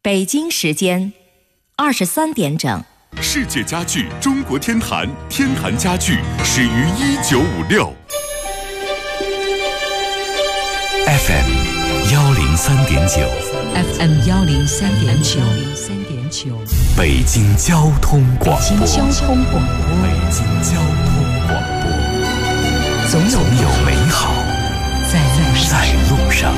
北京时间23点整。 世界家具中国天坛，天坛家具始于1956。 FM 103.9 FM 103.9 北京交通广播。 北京交通广播。 北京交通广播。总有美好在路上。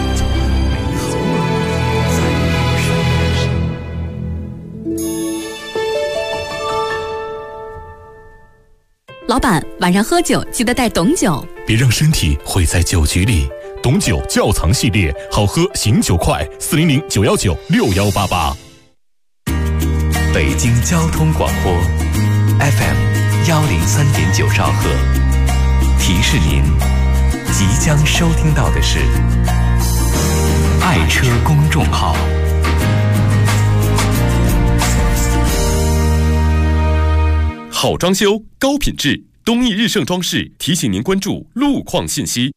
老板，晚上喝酒记得带董酒， 别让身体毁在酒局里。董酒窖藏系列，好喝醒酒快，400-919-6188。 北京交通广播 FM 103.9兆赫，提示您即将收听到的是爱车公众号。 好装修，高品质，东义日盛装饰提醒您关注路况信息。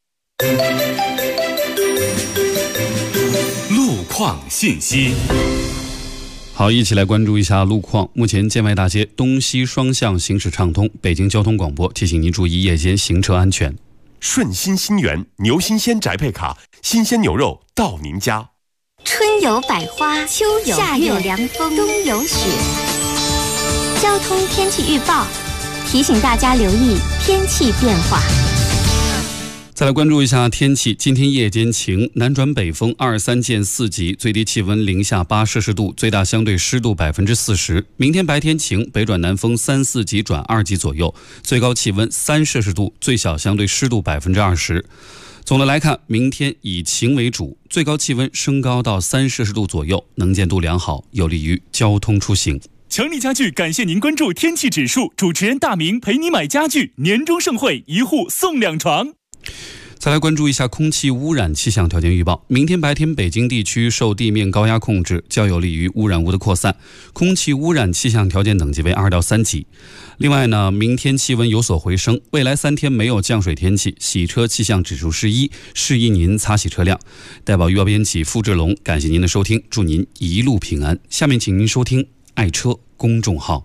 路况信息。 好，一起来关注一下路况。目前建外大街东西双向行驶畅通，北京交通广播提醒您注意夜间行车安全。 顺心新源牛新鲜宅配卡，新鲜牛肉到您家。 春有百花，秋有夏有凉风，冬有雪。交通天气预报提醒大家留意天气变化。 再来关注一下天气，今天夜间晴，南转北风23见4级，最低气温零下8摄氏度，最大相对湿度40%。明天白天晴，北转南风3、4级转2级左右，最高气温3摄氏度，最小相对湿度20%。总的来看，明天以晴为主，最高气温升高到3摄氏度左右，能见度良好，有利于交通出行。 强力家具感谢您关注天气指数，主持人大明陪你买家具，年终盛会1户送2床。 再来关注一下空气污染气象条件预报。明天白天北京地区受地面高压控制，较有利于污染物的扩散，空气污染气象条件等级为2到3级。另外呢，明天气温有所回升，未来3天没有降水天气，洗车气象指数是1，示意您擦洗车辆。代表预报编辑付志龙，感谢您的收听，祝您一路平安。下面请您收听爱车公众号。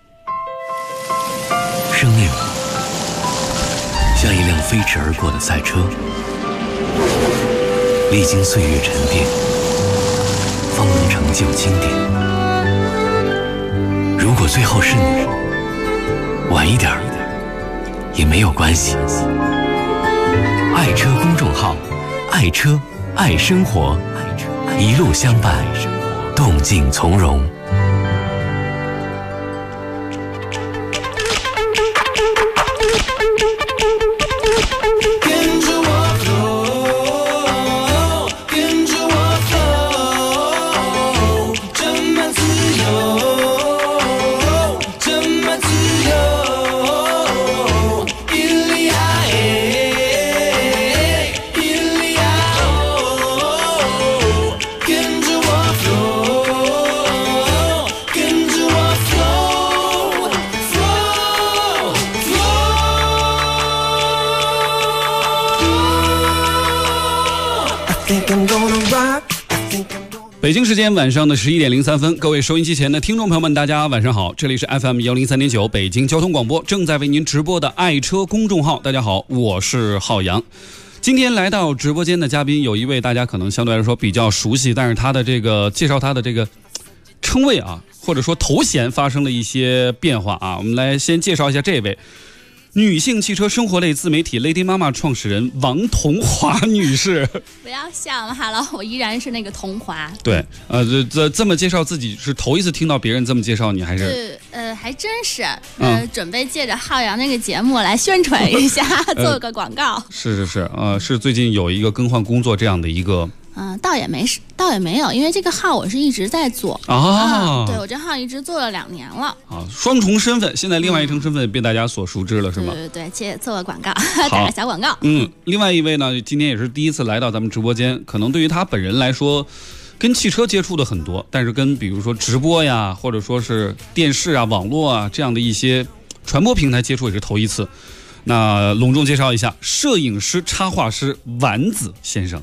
生命像一辆飞驰而过的赛车，历经岁月沉淀，方能成就经典。如果最后是你，晚一点也没有关系。爱车公众号，爱车爱生活，一路相伴，动静从容。 北京时间晚上的11点03分，各位收音机前的听众朋友们，大家晚上好，这里是 FM 103.9北京交通广播，正在为您直播的爱车公众号。大家好，我是浩洋。今天来到直播间的嘉宾有一位大家可能相对来说比较熟悉，但是他的这个介绍他的这个称谓啊，或者说头衔发生了一些变化啊。我们来先介绍一下这位女性汽车生活类自媒体 Lady 妈妈创始人王童华女士。 不要笑了，哈喽，我依然是那个童华。 对，这么介绍自己是头一次听到别人这么介绍你，还是？ 还真是，准备借着浩洋那个节目来宣传一下，做个广告。 是，是最近有一个更换工作这样的一个。 倒也没有，因为这个号我是一直在做对，我这号一直做了2年了双重身份，现在另外一重身份被大家所熟知了，是吗？ 对，做个广告，打个小广告。 另外一位呢，今天也是第一次来到咱们直播间，可能对于他本人来说，跟汽车接触的很多，但是跟比如说直播呀，或者说是电视啊、网络啊这样的一些传播平台接触也是头一次。那隆重介绍一下，摄影师、插画师丸子先生。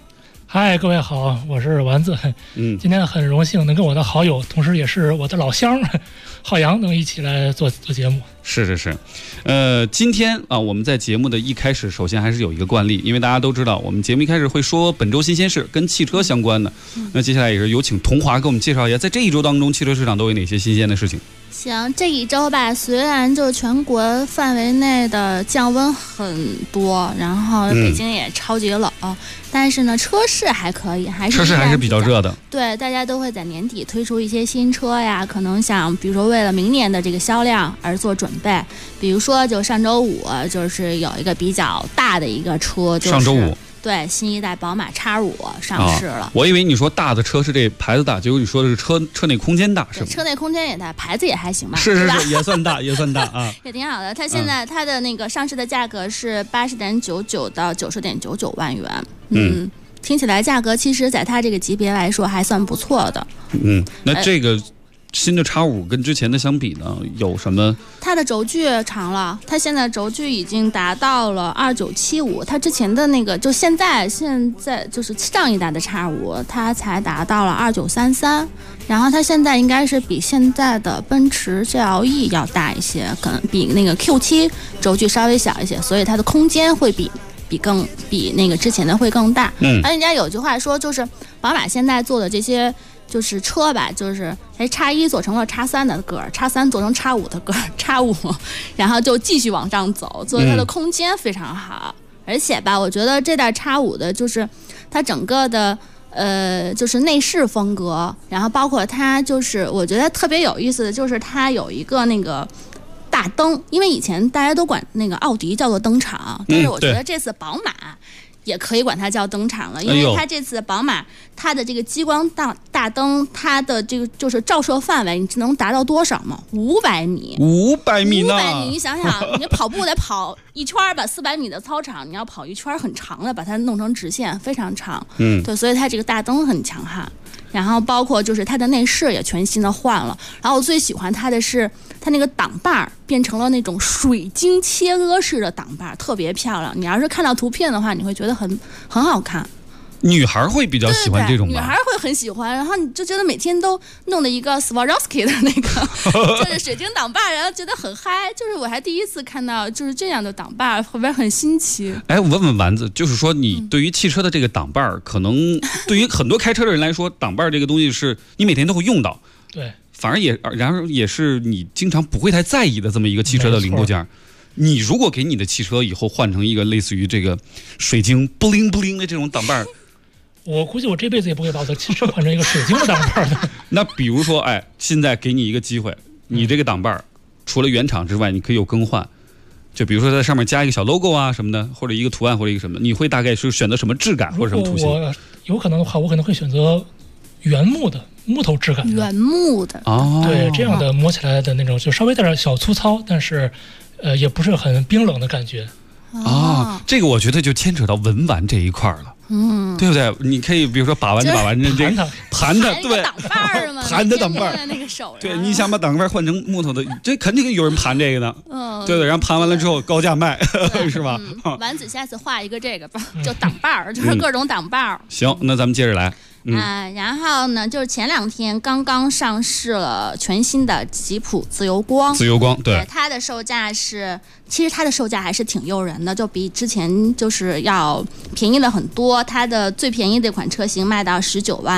嗨，各位好，我是丸子。今天很荣幸能跟我的好友，同时也是我的老乡浩洋能一起来做节目。 是，今天啊，我们在节目的一开始，首先还是有一个惯例，因为大家都知道，我们节目一开始会说本周新鲜事，跟汽车相关的。那接下来也是有请童华给我们介绍一下，在这一周当中，汽车市场都有哪些新鲜的事情。 行，这一周吧，虽然就全国范围内的降温很多，然后北京也超级冷，但是呢，车市还可以，车市还是比较热的。 对，大家都会在年底推出一些新车呀，可能想比如说为了明年的这个销量而做准备。比如说，就上周五就是有一个比较大的一个车，就是上周五。 对，新一代宝马 X5 上市了。 我以为你说大的车是这牌子大，结果你说的是车内空间大，是吗？ 车内空间也大，牌子也还行吧？ 是，也算大，也算大啊， 也挺好的。它现在它的那个上市的价格是80.99到90.99万元。听起来价格其实在它这个级别来说还算不错的。 那这个。新的 X5 跟之前的相比呢，有什么？ 它的轴距长了，它现在轴距已经达到了2975，它之前的那个就现在就是上一代的 X5，它才达到了2933，然后它现在应该是比现在的奔驰 GLE 要大一些，可能比那个 Q7 轴距稍微小一些，所以它的空间会比那个之前的会更大。而人家有句话说，就是宝马现在做的这些。就是车吧，就是X1做成了X3的个儿，X3做成X5的个儿，X5，然后就继续往上走，所以它的空间非常好。而且吧，我觉得这代X5的就是它整个的就是内饰风格，然后包括它就是我觉得特别有意思的就是它有一个那个大灯，因为以前大家都管那个奥迪叫做灯厂，但是我觉得这次宝马。也可以管它叫灯厂了，因为它这次宝马它的这个激光大灯，它的这个就是照射范围，你知能达到多少吗？500米。500米呢？500米，你想想，你跑步得跑一圈吧，400米的操场，你要跑一圈很长的，把它弄成直线，非常长。对，所以它这个大灯很强悍。然后包括就是它的内饰也全新的换了，然后我最喜欢它的是它那个挡把变成了那种水晶切割式的挡把，特别漂亮。你要是看到图片的话，你会觉得很好看。 女孩会比较喜欢这种吧？ 女孩会很喜欢，然后你就觉得每天都弄的一个 Swarovski 的那个就是水晶挡把，然后觉得很嗨。就是我还第一次看到就是这样的挡把，后边很新奇。 我问问丸子，就是说你对于汽车的这个挡把，可能对于很多开车的人来说，挡把这个东西是你每天都会用到， 对， 然而也是你经常不会太在意的这么一个汽车的零部件。你如果给你的汽车以后换成一个类似于这个水晶布灵布灵的这种挡把， 我估计我这辈子也不会把我的汽车换成一个水晶的挡把的。 那比如说，现在给你一个机会，你这个挡把除了原厂之外，你可以有更换。就比如说在上面加一个小 logo 啊什么的，或者一个图案或者一个什么，你会大概是选择什么质感或者什么图形？ 我有可能的话，我可能会选择原木的木头质感的。 原木的对，这样的摸起来的那种就稍微带点小粗糙，但是也不是很冰冷的感觉。 这个我觉得就牵扯到文玩这一块了。对不对？你可以比如说把玩这盘它，对， 挡把嘛， 盘的挡把在那个手上。 对，你想把挡把换成木头的，这肯定有人盘这个的。对的，然后盘完了之后高价卖，是吧？ 丸子下次画一个这个吧，就挡把，就是各种挡把。 行，那咱们接着来。 然后呢，就是前2天刚刚上市了全新的吉普自由光。 自由光，对， 它的售价其实它的售价还是挺诱人的，就比之前就是要便宜了很多。它的最便宜的一款车型卖到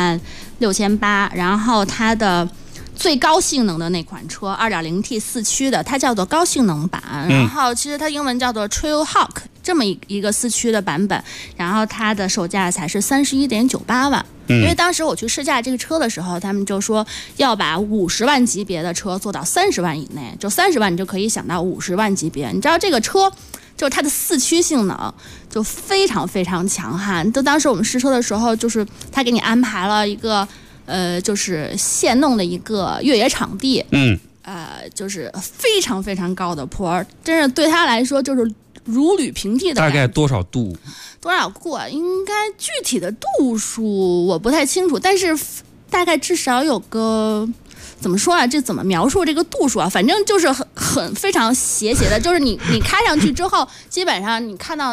196800，然后它的最高性能的那款车 2.0T 4驱的，它叫做高性能版，然后其实它英文叫做 Trailhawk 这么一个4驱的版本，然后它的售价才是31.98万。因为当时我去试驾这个车的时候，他们就说要把50万级别的车做到30万以内，就30万你就可以想到50万级别。你知道这个车就是它的4驱性能就非常非常强悍。就当时我们试车的时候，就是他给你安排了一个就是现弄的一个越野场地，就是非常非常高的坡，真是对他来说就是如履平地的。 大概多少度？ 多少度啊？应该具体的度数我不太清楚，但是大概至少有个怎么说啊？这怎么描述这个度数啊？反正就是很非常斜的，就是你开上去之后，基本上你看到的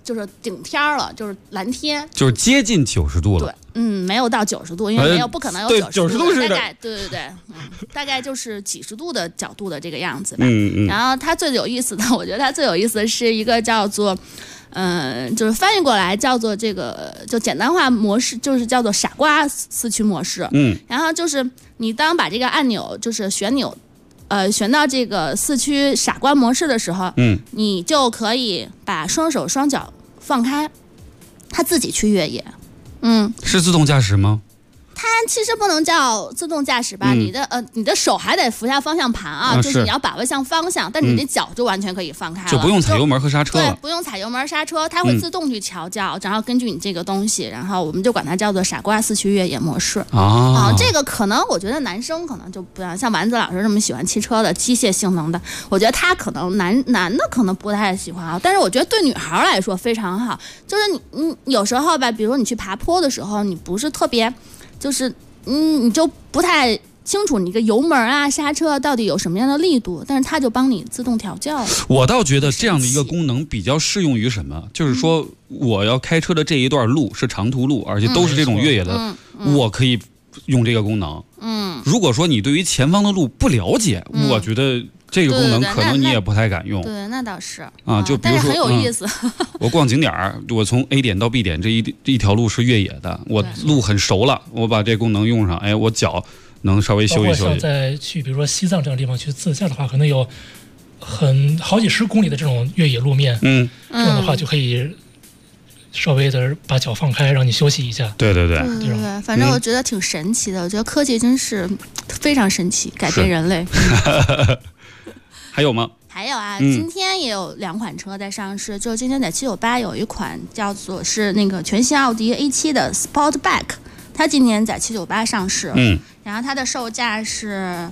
就是顶天了，就是蓝天， 就是接近90度了。 对，没有到90度，因为没有不可能有90 度， 大概对，大概就是几十度的角度的这个样子吧。然后它最有意思的，我觉得它最有意思的是一个叫做。就是翻译过来叫做这个，就简单化模式，就是叫做傻瓜四驱模式。然后就是你当把这个按钮，就是旋钮，旋到这个四驱傻瓜模式的时候，你就可以把双手双脚放开，它自己去越野。 是自动驾驶吗？ 它其实不能叫自动驾驶吧，你的手还得扶下方向盘啊，就是你要把握向方向，但你的脚就完全可以放开了， 就不用踩油门和刹车了。 对，不用踩油门刹车，它会自动去调教，然后根据你这个东西，然后我们就管它叫做傻瓜四驱越野模式。这个可能我觉得男生可能就不像丸子老师这么喜欢汽车的机械性能的，我觉得他可能男的可能不太喜欢啊，但是我觉得对女孩来说非常好，就是你有时候吧，比如你去爬坡的时候，你不是特别。就是你就不太清楚你个油门啊刹车到底有什么样的力度，但是它就帮你自动调教。 我倒觉得这样的一个功能比较适用于什么，就是说我要开车的这一段路是长途路，而且都是这种越野的，我可以用这个功能。如果说你对于前方的路不了解，我觉得这个功能可能你也不太敢用。 对，那倒是啊，就比如说， 但是很有意思。 我逛景点儿，我从 A 点到 B 点这一条路是越野的，我路很熟了，我把这功能用上，哎，我脚能稍微休一休。 像在去比如说西藏这样的地方去自驾的话，可能有好几十公里的这种越野路面，这样的话就可以稍微的把脚放开，让你休息一下。 对， 反正我觉得挺神奇的，我觉得科技真是非常神奇，改变人类。 还有吗？ 还有啊，今天也有2款车在上市，就是今天在798有一款叫做是那个全新奥迪 A7 的 Sportback， 它今年在798上市，然后它的售价是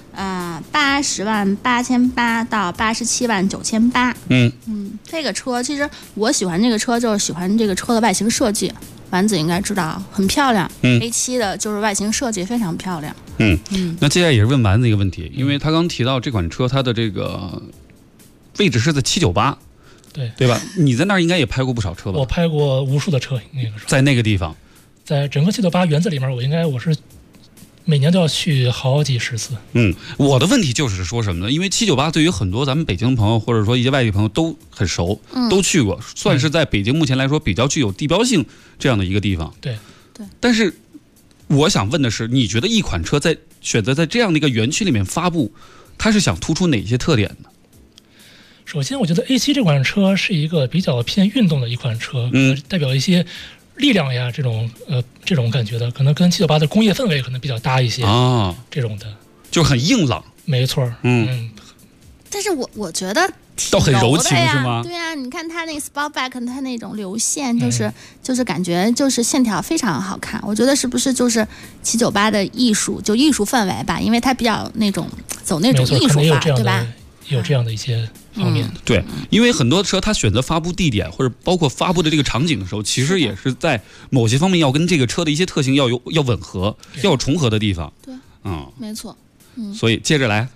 80.88000到87.98000。这个车其实我喜欢这个车，就是喜欢这个车的外形设计。丸子应该知道，很漂亮。A7 的就是外形设计非常漂亮。 那接下来也是问丸子一个问题，因为他刚提到这款车，它的这个位置是在798，对吧？你在那儿应该也拍过不少车吧？ 我拍过无数的车，那个时候在那个地方， 在整个798园子里面，我是每年都要去好几十次。 我的问题就是说什么呢？因为798对于很多咱们北京的朋友或者说一些外地朋友都很熟，都去过，算是在北京目前来说比较具有地标性这样的一个地方。 对。 但是我想问的是，你觉得一款车选择在这样的一个园区里面发布，它是想突出哪些特点呢？ 首先，我觉得 A7 这款车是一个比较偏运动的一款车，代表一些力量呀这种感觉的，可能跟798的工业氛围可能比较搭一些啊，这种的就很硬朗。 没错， 但是我觉得都很柔情是吗？ 对啊，你看它那个 Sportback， 它那种流线就是感觉就是线条非常好看。我觉得是不是就是798的艺术氛围吧？因为它比较那种走那种艺术法，对吧？ 有这样的一些方面。 对，因为很多车它选择发布地点或者包括发布的这个场景的时候，其实也是在某些方面要跟这个车的一些特性要吻合，要有重合的地方。 对，没错。 所以接着来，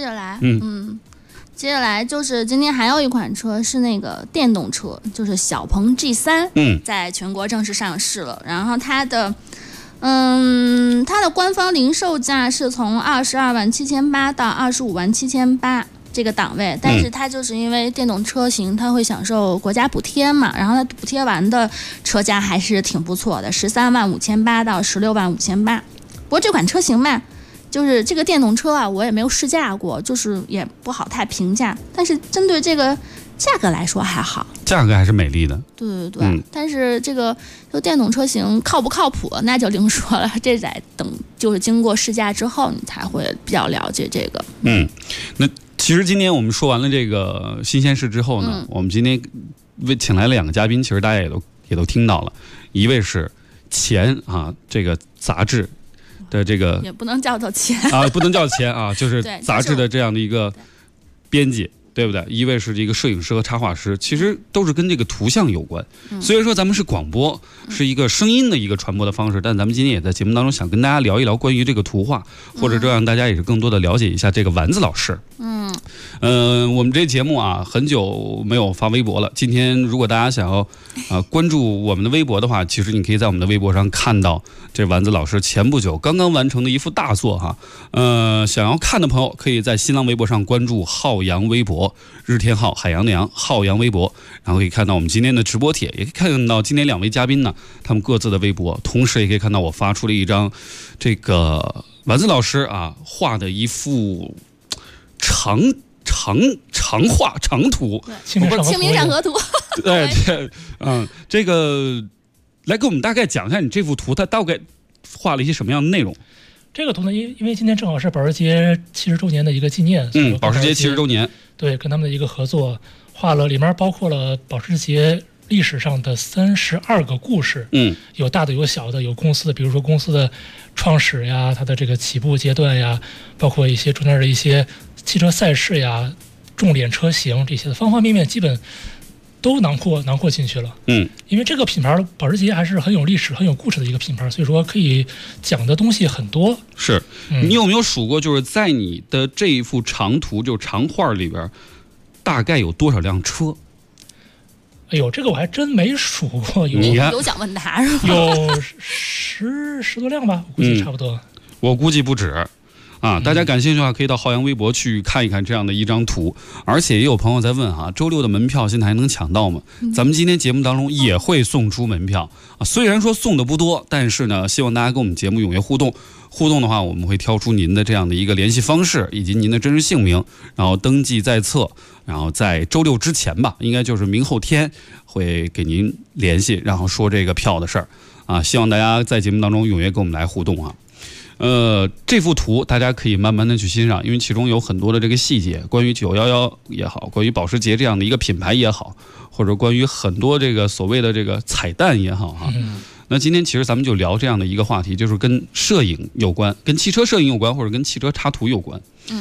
接着来就是今天还有一款车是那个电动车，就是小鹏 G3，在全国正式上市了。然后它的官方零售价是从22.78万到25.78万这个档位，但是它就是因为电动车型它会享受国家补贴嘛，然后它补贴完的车价还是挺不错的，13.58万到16.58万。不过这款车型嘛，就是这个电动车啊，我也没有试驾过，就是也不好太评价。但是针对这个价格来说还好， 价格还是美丽的。 对，但是这个电动车型靠不靠谱，那就另说了。这得等就是经过试驾之后，你才会比较了解这个。 那其实今天我们说完了这个新鲜事之后呢，我们今天请来了2个嘉宾，其实大家也都听到了，一位是前这个杂志的这个也不能叫做前不能叫前就是杂志的这样的一个编辑，对不对？一位是这个摄影师和插画师，其实都是跟这个图像有关。虽然说咱们是广播，是一个声音的一个传播的方式，但咱们今天也在节目当中想跟大家聊一聊关于这个图画，或者这让大家也是更多的了解一下这个丸子老师。 我们这节目啊，很久没有发微博了。今天如果大家想要关注我们的微博的话，其实你可以在我们的微博上看到这丸子老师前不久刚刚完成的一幅大作哈。想要看的朋友可以在新浪微博上关注浩洋微博，日天浩海洋的洋浩洋微博，然后可以看到我们今天的直播帖，也可以看到今天2位嘉宾呢他们各自的微博，同时也可以看到我发出了一张这个丸子老师啊画的一幅长图， 清明上河图。 对，这个来给我们大概讲一下你这幅图它大概画了一些什么样的内容。 这个图呢，因为今天正好是保时捷70周年的一个纪念， 保时捷70周年， 对，跟他们的一个合作，画了里面包括了保时捷历史上的32个故事，有大的有小的，有公司的，比如说公司的创始呀，它的这个起步阶段呀，包括一些中间的一些汽车赛事呀、重脸车型这些的方方面面，基本都囊括进去了。因为这个品牌保时捷还是很有历史、很有故事的一个品牌，所以说可以讲的东西很多。 是，你有没有数过，就是在你的这一幅长图就长画里边，大概有多少辆车？ 哎呦，这个我还真没数过， 有奖问答是吧？ 有十多辆吧，我估计差不多。 我估计不止。大家感兴趣的话，可以到浩洋微博去看一看这样的一张图。而且也有朋友在问哈，周六的门票现在还能抢到吗？咱们今天节目当中也会送出门票啊，虽然说送的不多，但是呢，希望大家跟我们节目踊跃互动。互动的话，我们会挑出您的这样的一个联系方式以及您的真实姓名，然后登记在册，然后在周六之前吧，应该就是明后天会给您联系，然后说这个票的事儿啊。希望大家在节目当中踊跃跟我们来互动啊。这幅图大家可以慢慢的去欣赏，因为其中有很多的这个细节，关于911也好，关于保时捷这样的一个品牌也好，或者关于很多这个所谓的这个彩蛋也好哈。那今天其实咱们就聊这样的一个话题，就是跟摄影有关，跟汽车摄影有关，或者跟汽车插图有关。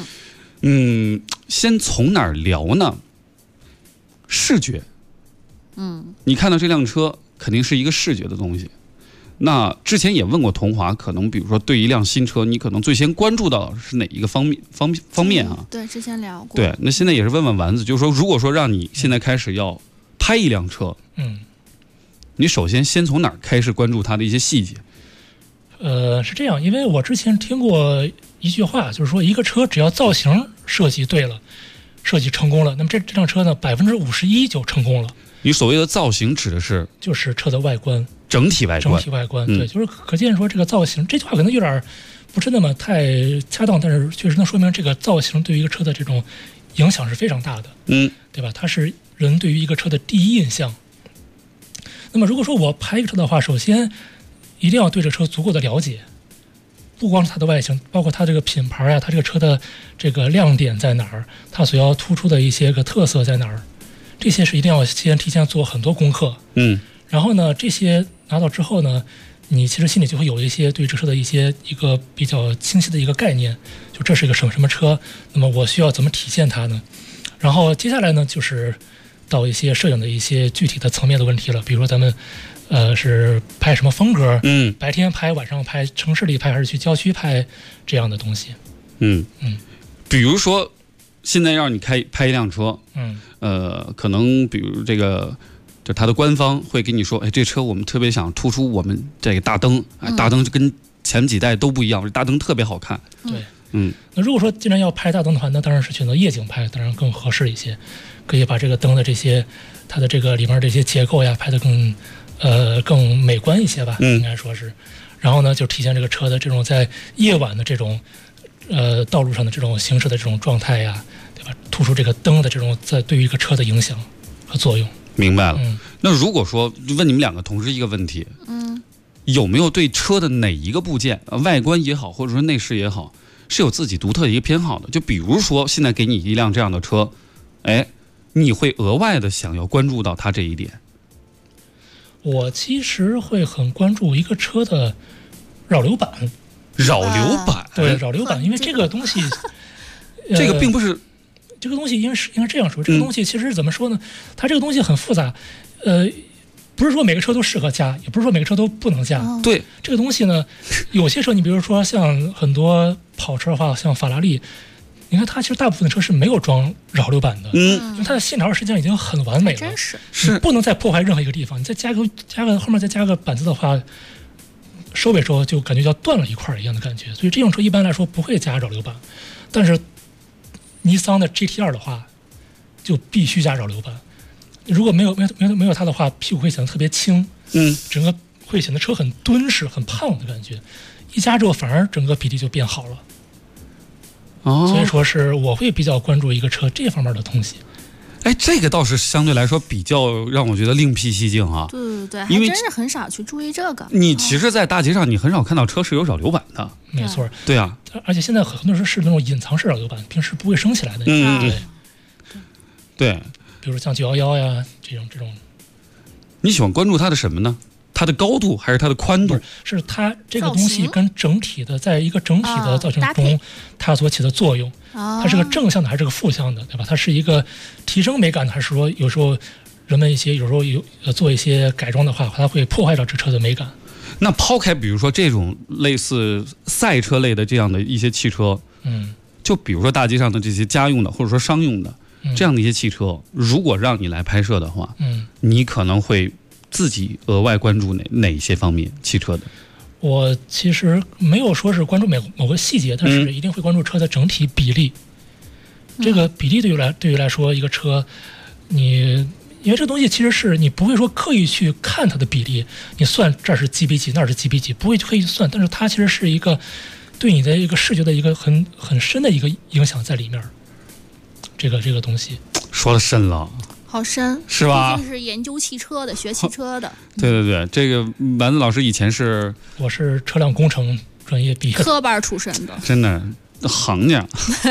先从哪儿聊呢？视觉。你看到这辆车肯定是一个视觉的东西。那之前也问过桐华，可能比如说对一辆新车，你可能最先关注到是哪一个方面啊？ 对，之前聊过。 对，那现在也是问问丸子，就是说，如果说让你现在开始要拍一辆车，你首先从哪儿开始关注它的一些细节？ 是这样，因为我之前听过一句话，就是说一个车只要造型设计对了，设计成功了，那么这辆车呢51%就成功了。 你所谓的造型指的是？ 就是车的外观。 整体外观， 对，就是可见说这个造型，这句话可能有点不是那么太恰当，但是确实能说明这个造型对于一个车的这种影响是非常大的，对吧？它是人对于一个车的第一印象。那么如果说我拍一个车的话，首先一定要对这个车足够的了解，不光是它的外形，包括它这个品牌啊，它这个车的这个亮点在哪儿，它所要突出的一些个特色在哪儿，这些是一定要先提前做很多功课。然后呢，这些拿到之后呢，你其实心里就会有一些对这车的一个比较清晰的一个概念，就这是一个什么车，那么我需要怎么体现它呢？然后接下来呢，就是到一些摄影的一些具体的层面的问题了，比如说咱们是拍什么风格，白天拍、晚上拍、城市里拍还是去郊区拍这样的东西。 比如说现在让你拍一辆车，可能比如这个。就它的官方会跟你说，这车我们特别想突出我们这个大灯，大灯跟前几代都不一样，这大灯特别好看。 对，那如果说既然要拍大灯的话，那当然是选择夜景拍，当然更合适一些，可以把这个灯的这些它的这个里面这些结构呀拍得更美观一些吧，应该说是。然后呢，就体现这个车的这种在夜晚的这种道路上的这种行驶的这种状态呀，对吧？突出这个灯的这种在对于一个车的影响和作用。 明白了。那如果说问你们两个同时一个问题，有没有对车的哪一个部件，外观也好，或者说内饰也好，是有自己独特的一个偏好的？就比如说现在给你一辆这样的车，你会额外的想要关注到它这一点？ 我其实会很关注一个车的扰流板。 对， 扰流板，因为这个东西， 这个并不是。 这个东西应该这样说，这个东西其实是怎么说呢？它这个东西很复杂，不是说每个车都适合加，也不是说每个车都不能加。 对， 这个东西呢，有些车你比如说像很多跑车的话，像法拉利， 你看它其实大部分的车是没有装扰流板的，因为它的线条实际上已经很完美了， 真是不能再破坏任何一个地方。你再加个后面再加个板子的话，收尾时候就感觉要断了一块一样的感觉。所以这种车一般来说不会加扰流板，但是尼桑的 GT2 的话就必须加扰流板。如果没有它的话，屁股会显得特别轻，整个会显得车很敦实、很胖的感觉。一加之后，反而整个比例就变好了。所以说是我会比较关注一个车这方面的东西。 哎，这个倒是相对来说比较让我觉得另辟蹊径啊。 对， 因为还真是很少去注意这个。 你其实，在大街上你很少看到车是有扰流板的。 没错。 对啊。 而且现在很多车是那种隐藏式扰流板，平时不会升起来的。对。比如像911呀这种。 你喜欢关注它的什么呢？它的高度还是它的宽度？ 是它这个东西跟整体的，在一个整体的造型中，它所起的作用。它是个正向的还是个负向的，对吧？它是一个提升美感的，还是说有时候人们有时候做一些改装的话，它会破坏到这车的美感？ 那抛开比如说这种类似赛车类的这样的一些汽车，就比如说大街上的这些家用的或者说商用的这样的一些汽车，如果让你来拍摄的话，你可能会自己额外关注哪些方面汽车的？ 我其实没有说是关注某个细节，但是一定会关注车的整体比例。这个比例对于来说，一个车，因为这东西其实是你不会说刻意去看它的比例，你算这是几比几，那是几比几，不会刻意算，但是它其实是一个对你的一个视觉的一个很深的一个影响在里面。这个东西说的深了。 好深是吧？ 毕竟是研究汽车的，学汽车的。 对，这个丸子老师以前我是车辆工程专业毕业， 科班出身的， 真的行家。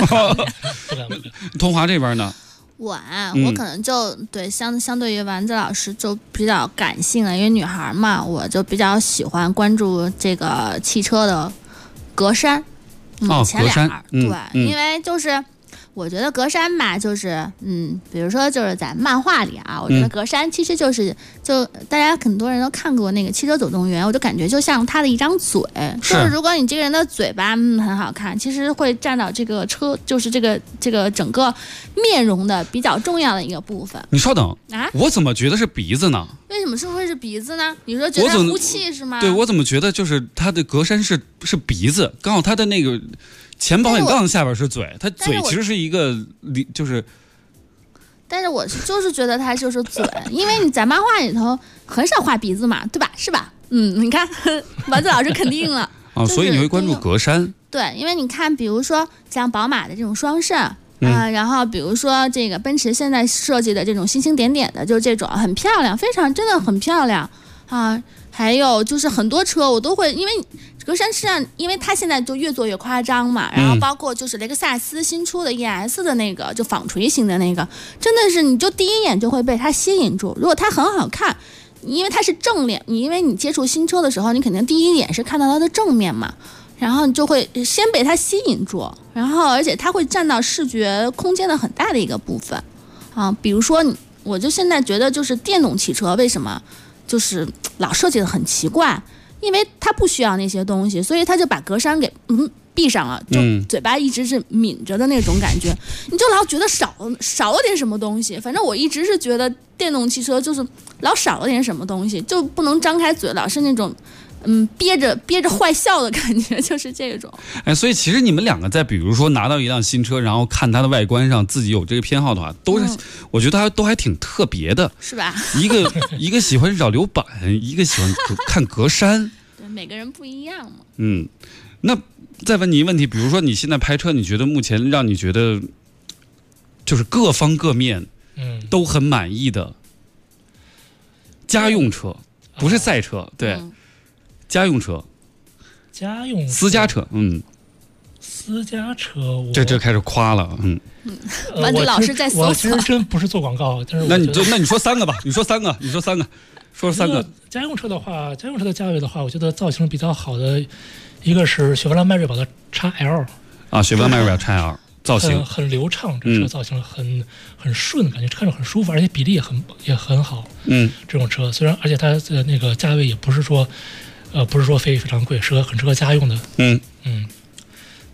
桐华这边呢？ 我可能就对相对于丸子老师就比较感性了，因为女孩嘛，我就比较喜欢关注这个汽车的格栅，前脸，对，因为就是。我觉得格栅吧，就是比如说就是在漫画里啊，我觉得格栅其实就大家很多人都看过那个《汽车总动员》，我就感觉就像他的一张嘴，就是如果你这个人的嘴巴很好看，其实会占到这个车就是这个整个面容的比较重要的一个部分。 你稍等啊， 我怎么觉得是鼻子呢？ 为什么会是鼻子呢？你说觉得呼气是吗？ 对，我怎么觉得就是他的格栅是鼻子，刚好他的那个。前保险杠下边是嘴，它嘴其实是一个就是。 但是我就是觉得它就是嘴，因为你在漫画里头很少画鼻子嘛，对吧？是吧？你看丸子老师肯定了所以你会关注格栅。 对，因为你看，比如说像宝马的这种双肾然后比如说这个奔驰现在设计的这种星星点点的，就是这种很漂亮，非常真的很漂亮啊。还有就是很多车我都会，因为格栅实际上，因为它现在就越做越夸张嘛，然后包括就是雷克萨斯新出的 ES 的那个就纺锤型的那个，真的是你就第一眼就会被它吸引住。如果它很好看，因为它是正脸，因为你接触新车的时候，你肯定第一眼是看到它的正面嘛，然后你就会先被它吸引住，然后而且它会占到视觉空间的很大的一个部分啊。比如说我就现在觉得就是电动汽车为什么就是老设计的很奇怪，因为它不需要那些东西，所以它就把格栅给闭上了，就嘴巴一直是抿着的那种感觉，你就老觉得少了点什么东西。反正我一直是觉得电动汽车就是老少了点什么东西，就不能张开嘴，老是那种憋着坏笑的感觉，就是这种。 所以其实你们两个在比如说拿到一辆新车，然后看它的外观上自己有这个偏好的话，都是我觉得都还挺特别的， 是吧？ 一个喜欢扰流板，一个喜欢看格栅， 对，每个人不一样嘛。 那再问你一个问题，比如说你现在拍车，你觉得目前让你觉得就是各方各面都很满意的家用车，不是赛车，对。家用车，私家车， 私家车， 这开始夸了， 丸子老师在搜索。 我其实真不是做广告，但是那你说三个吧，你说三个，说三个。 家用车的话，家用车的价位的话，我觉得造型比较好的一个是雪佛兰迈锐宝的 XL 啊，雪佛兰迈锐宝 XL 造型很流畅，这车造型很顺，感觉看着很舒服，而且比例也很好。这种车虽然而且它的那个价位也不是说非常贵，很适合家用的。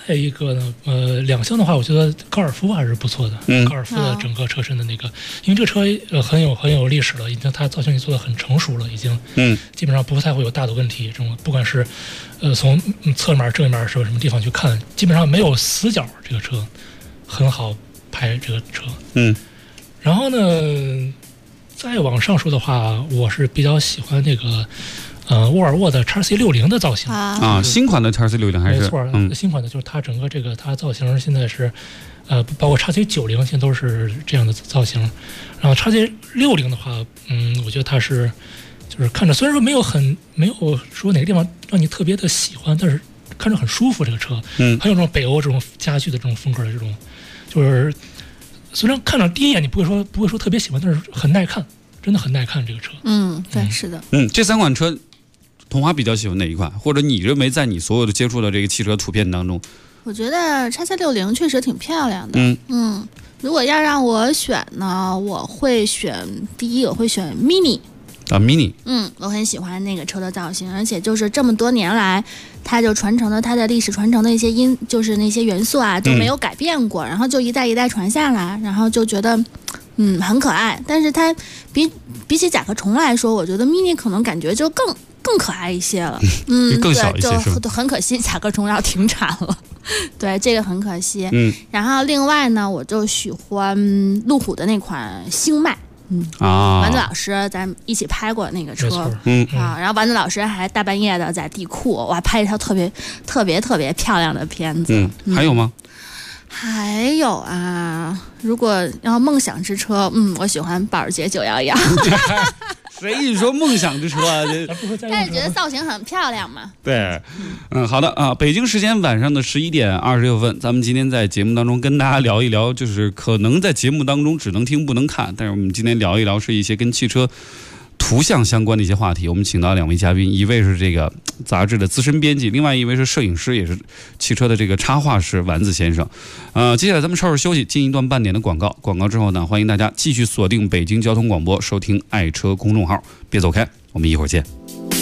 再一个呢，两厢的话，我觉得高尔夫还是不错的。高尔夫的整个车身的那个，因为这个车很有历史了，已经它造型做得很成熟了，已经基本上不太会有大的问题。这种不管是从侧面正面什么地方去看，基本上没有死角，这个车很好拍这个车。然后呢，再往上说的话，我是比较喜欢那个。沃尔沃的 XC60 的造型新款的 XC60 还是没错，新款的就是它整个它造型现在是，包括 XC90 现在都是这样的造型。然后 XC60 的话，我觉得它是就是看着虽然说没有说哪个地方让你特别的喜欢，但是看着很舒服。这个车，还有这种北欧这种家具的这种风格的这种，就是虽然看着第一眼你不会说特别喜欢，但是很耐看，真的很耐看这个车。 对，是的。 这3款车。童华比较喜欢哪一款，或者你认为在你所有的接触的这个汽车图片当中， 我觉得 XC60 确实挺漂亮的。如果要让我选呢，我会选第一，我会选 Mini。 Mini。 我很喜欢那个车的造型，而且就是这么多年来，它就传承了它的历史，传承的一些就是那些元素啊都没有改变过，然后就一代一代传下来，然后就觉得。很可爱，但是它比起甲壳虫来说，我觉得 Mini 可能感觉就更可爱一些了。 更小一些对，就很可惜甲壳虫要停产了。对，这个很可惜。然后另外呢，我就喜欢路虎的那款星脉。丸子老师咱一起拍过那个车。然后丸子老师还大半夜的在地库，我还拍一条特别漂亮的片子。 还有吗？ 还有啊，如果要梦想之车，我喜欢保时捷911。 谁说梦想之车啊？ 但是觉得造型很漂亮嘛。 对，好的啊，北京时间晚上的11点26分，咱们今天在节目当中跟大家聊一聊，就是可能在节目当中只能听不能看，但是我们今天聊一聊是一些跟汽车图像相关的一些话题。我们请到2位嘉宾，一位是这个杂志的资深编辑，另外一位是摄影师，也是汽车的这个插画师丸子先生。接下来咱们稍事休息，进一段半点的广告。广告之后呢，欢迎大家继续锁定北京交通广播，收听爱车公众号，别走开，我们一会儿见。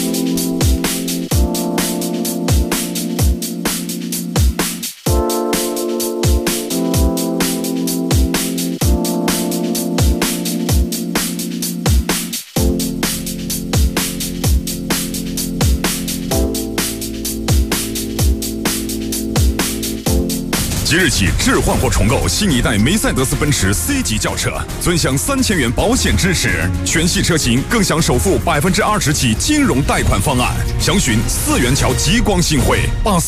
即日起置换或重购新一代梅赛德斯奔驰 C 级轿车，尊享3000元保险支持，全系车型更享首付20%起金融贷款方案。详询4元桥极光信汇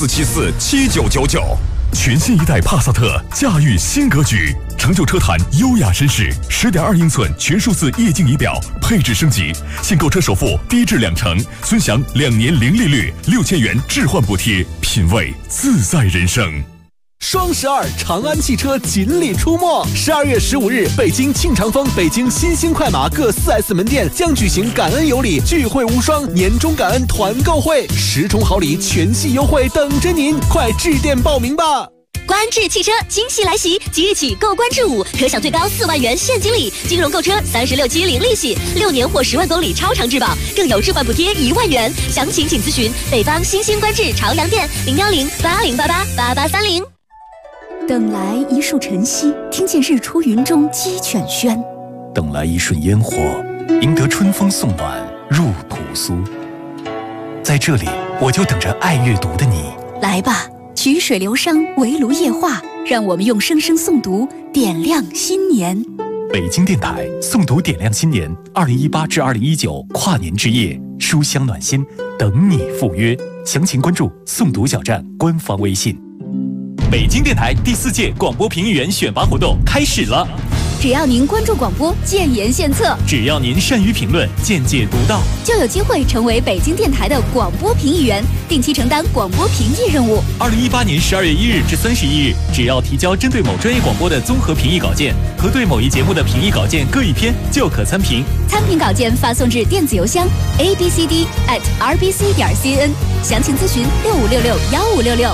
84747999。全新一代帕萨特驾驭新格局，成就车坛优雅绅士，10.2英寸全数字液晶仪表，配置升级，现购车首付低至20%，尊享2年零利率，6000元置换补贴，品味自在人生。 双12长安汽车锦鲤出没，12月15日，北京庆长丰、北京新兴快马各4S 门店将举行感恩有礼聚会无双年终感恩团购会，10重好礼全系优惠等着您，快致电报名吧！ 观致汽车惊喜来袭，即日起购观致5可享最高4万元现金礼，金融购车36期零利息，6年或10万公里超长质保，更有置换补贴1万元。详情请咨询北方新兴观致朝阳店01080888830。 等来一树晨曦，听见日出云中鸡犬喧； 等来一瞬烟火，赢得春风送暖入屠苏。在这里，我就等着爱阅读的你。 来吧，曲水流觞，围炉夜话，让我们用声声诵读点亮新年。 北京电台诵读点亮新年2018至2019跨年之夜，书香暖心，等你赴约。详情关注诵读小站官方微信。北京电台第4届广播评议员选拔活动开始了， 只要您关注广播，建言献策， 只要您善于评论，见解独到， 就有机会成为北京电台的广播评议员，定期承担广播评议任务。 2018年12月1日至31日，只要提交针对某专业广播的综合评议稿件和对某一节目的评议稿件各1篇，就可参评。 参评稿件发送至电子邮箱 abcd@rbc.cn， 详情咨询65661566。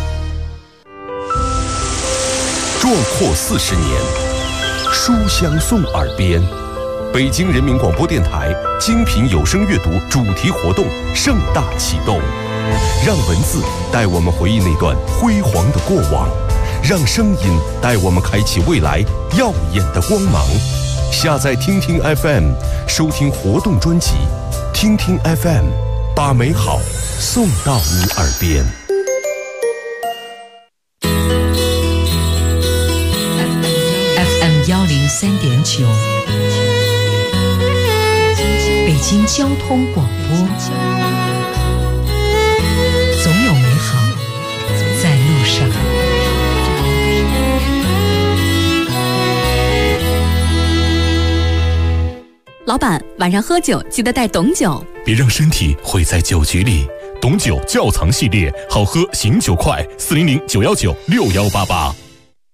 壮阔40年，书香送耳边。北京人民广播电台精品有声阅读主题活动盛大启动。 让文字带我们回忆那段辉煌的过往，让声音带我们开启未来耀眼的光芒。下载听听 FM， 收听活动专辑，听听 FM， 把美好送到你耳边。 FM 103.9，北京交通广播，总有美好在路上。 老板，晚上喝酒记得带董酒， 别让身体毁在酒局里。董酒窖藏系列，好喝醒酒快，400-919-6188。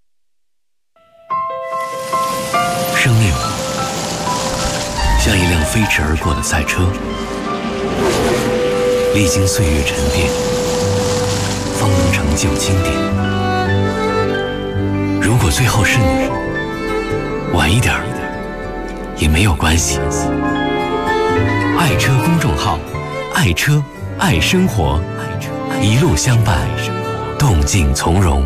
生命像一辆飞驰而过的赛车，历经岁月沉淀，方能成就经典。如果最后是你，晚一点也没有关系。爱车公众号，爱车爱生活，一路相伴，动静从容。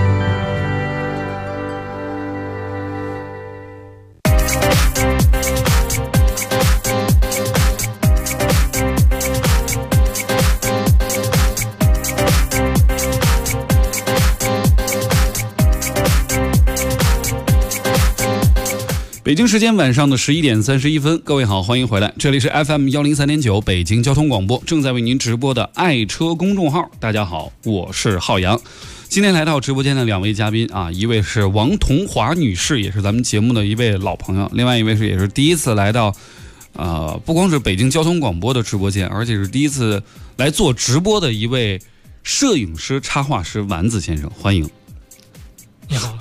北京时间晚上的11:31，各位好，欢迎回来，这里是 FM 103.9北京交通广播，正在为您直播的爱车公众号。大家好，我是浩洋。今天来到直播间的两位嘉宾啊，一位是王彤华女士，也是咱们节目的一位老朋友，另外一位也是第一次来到不光是北京交通广播的直播间，而且是第一次来做直播的一位摄影师插画师丸子先生，欢迎。 你好。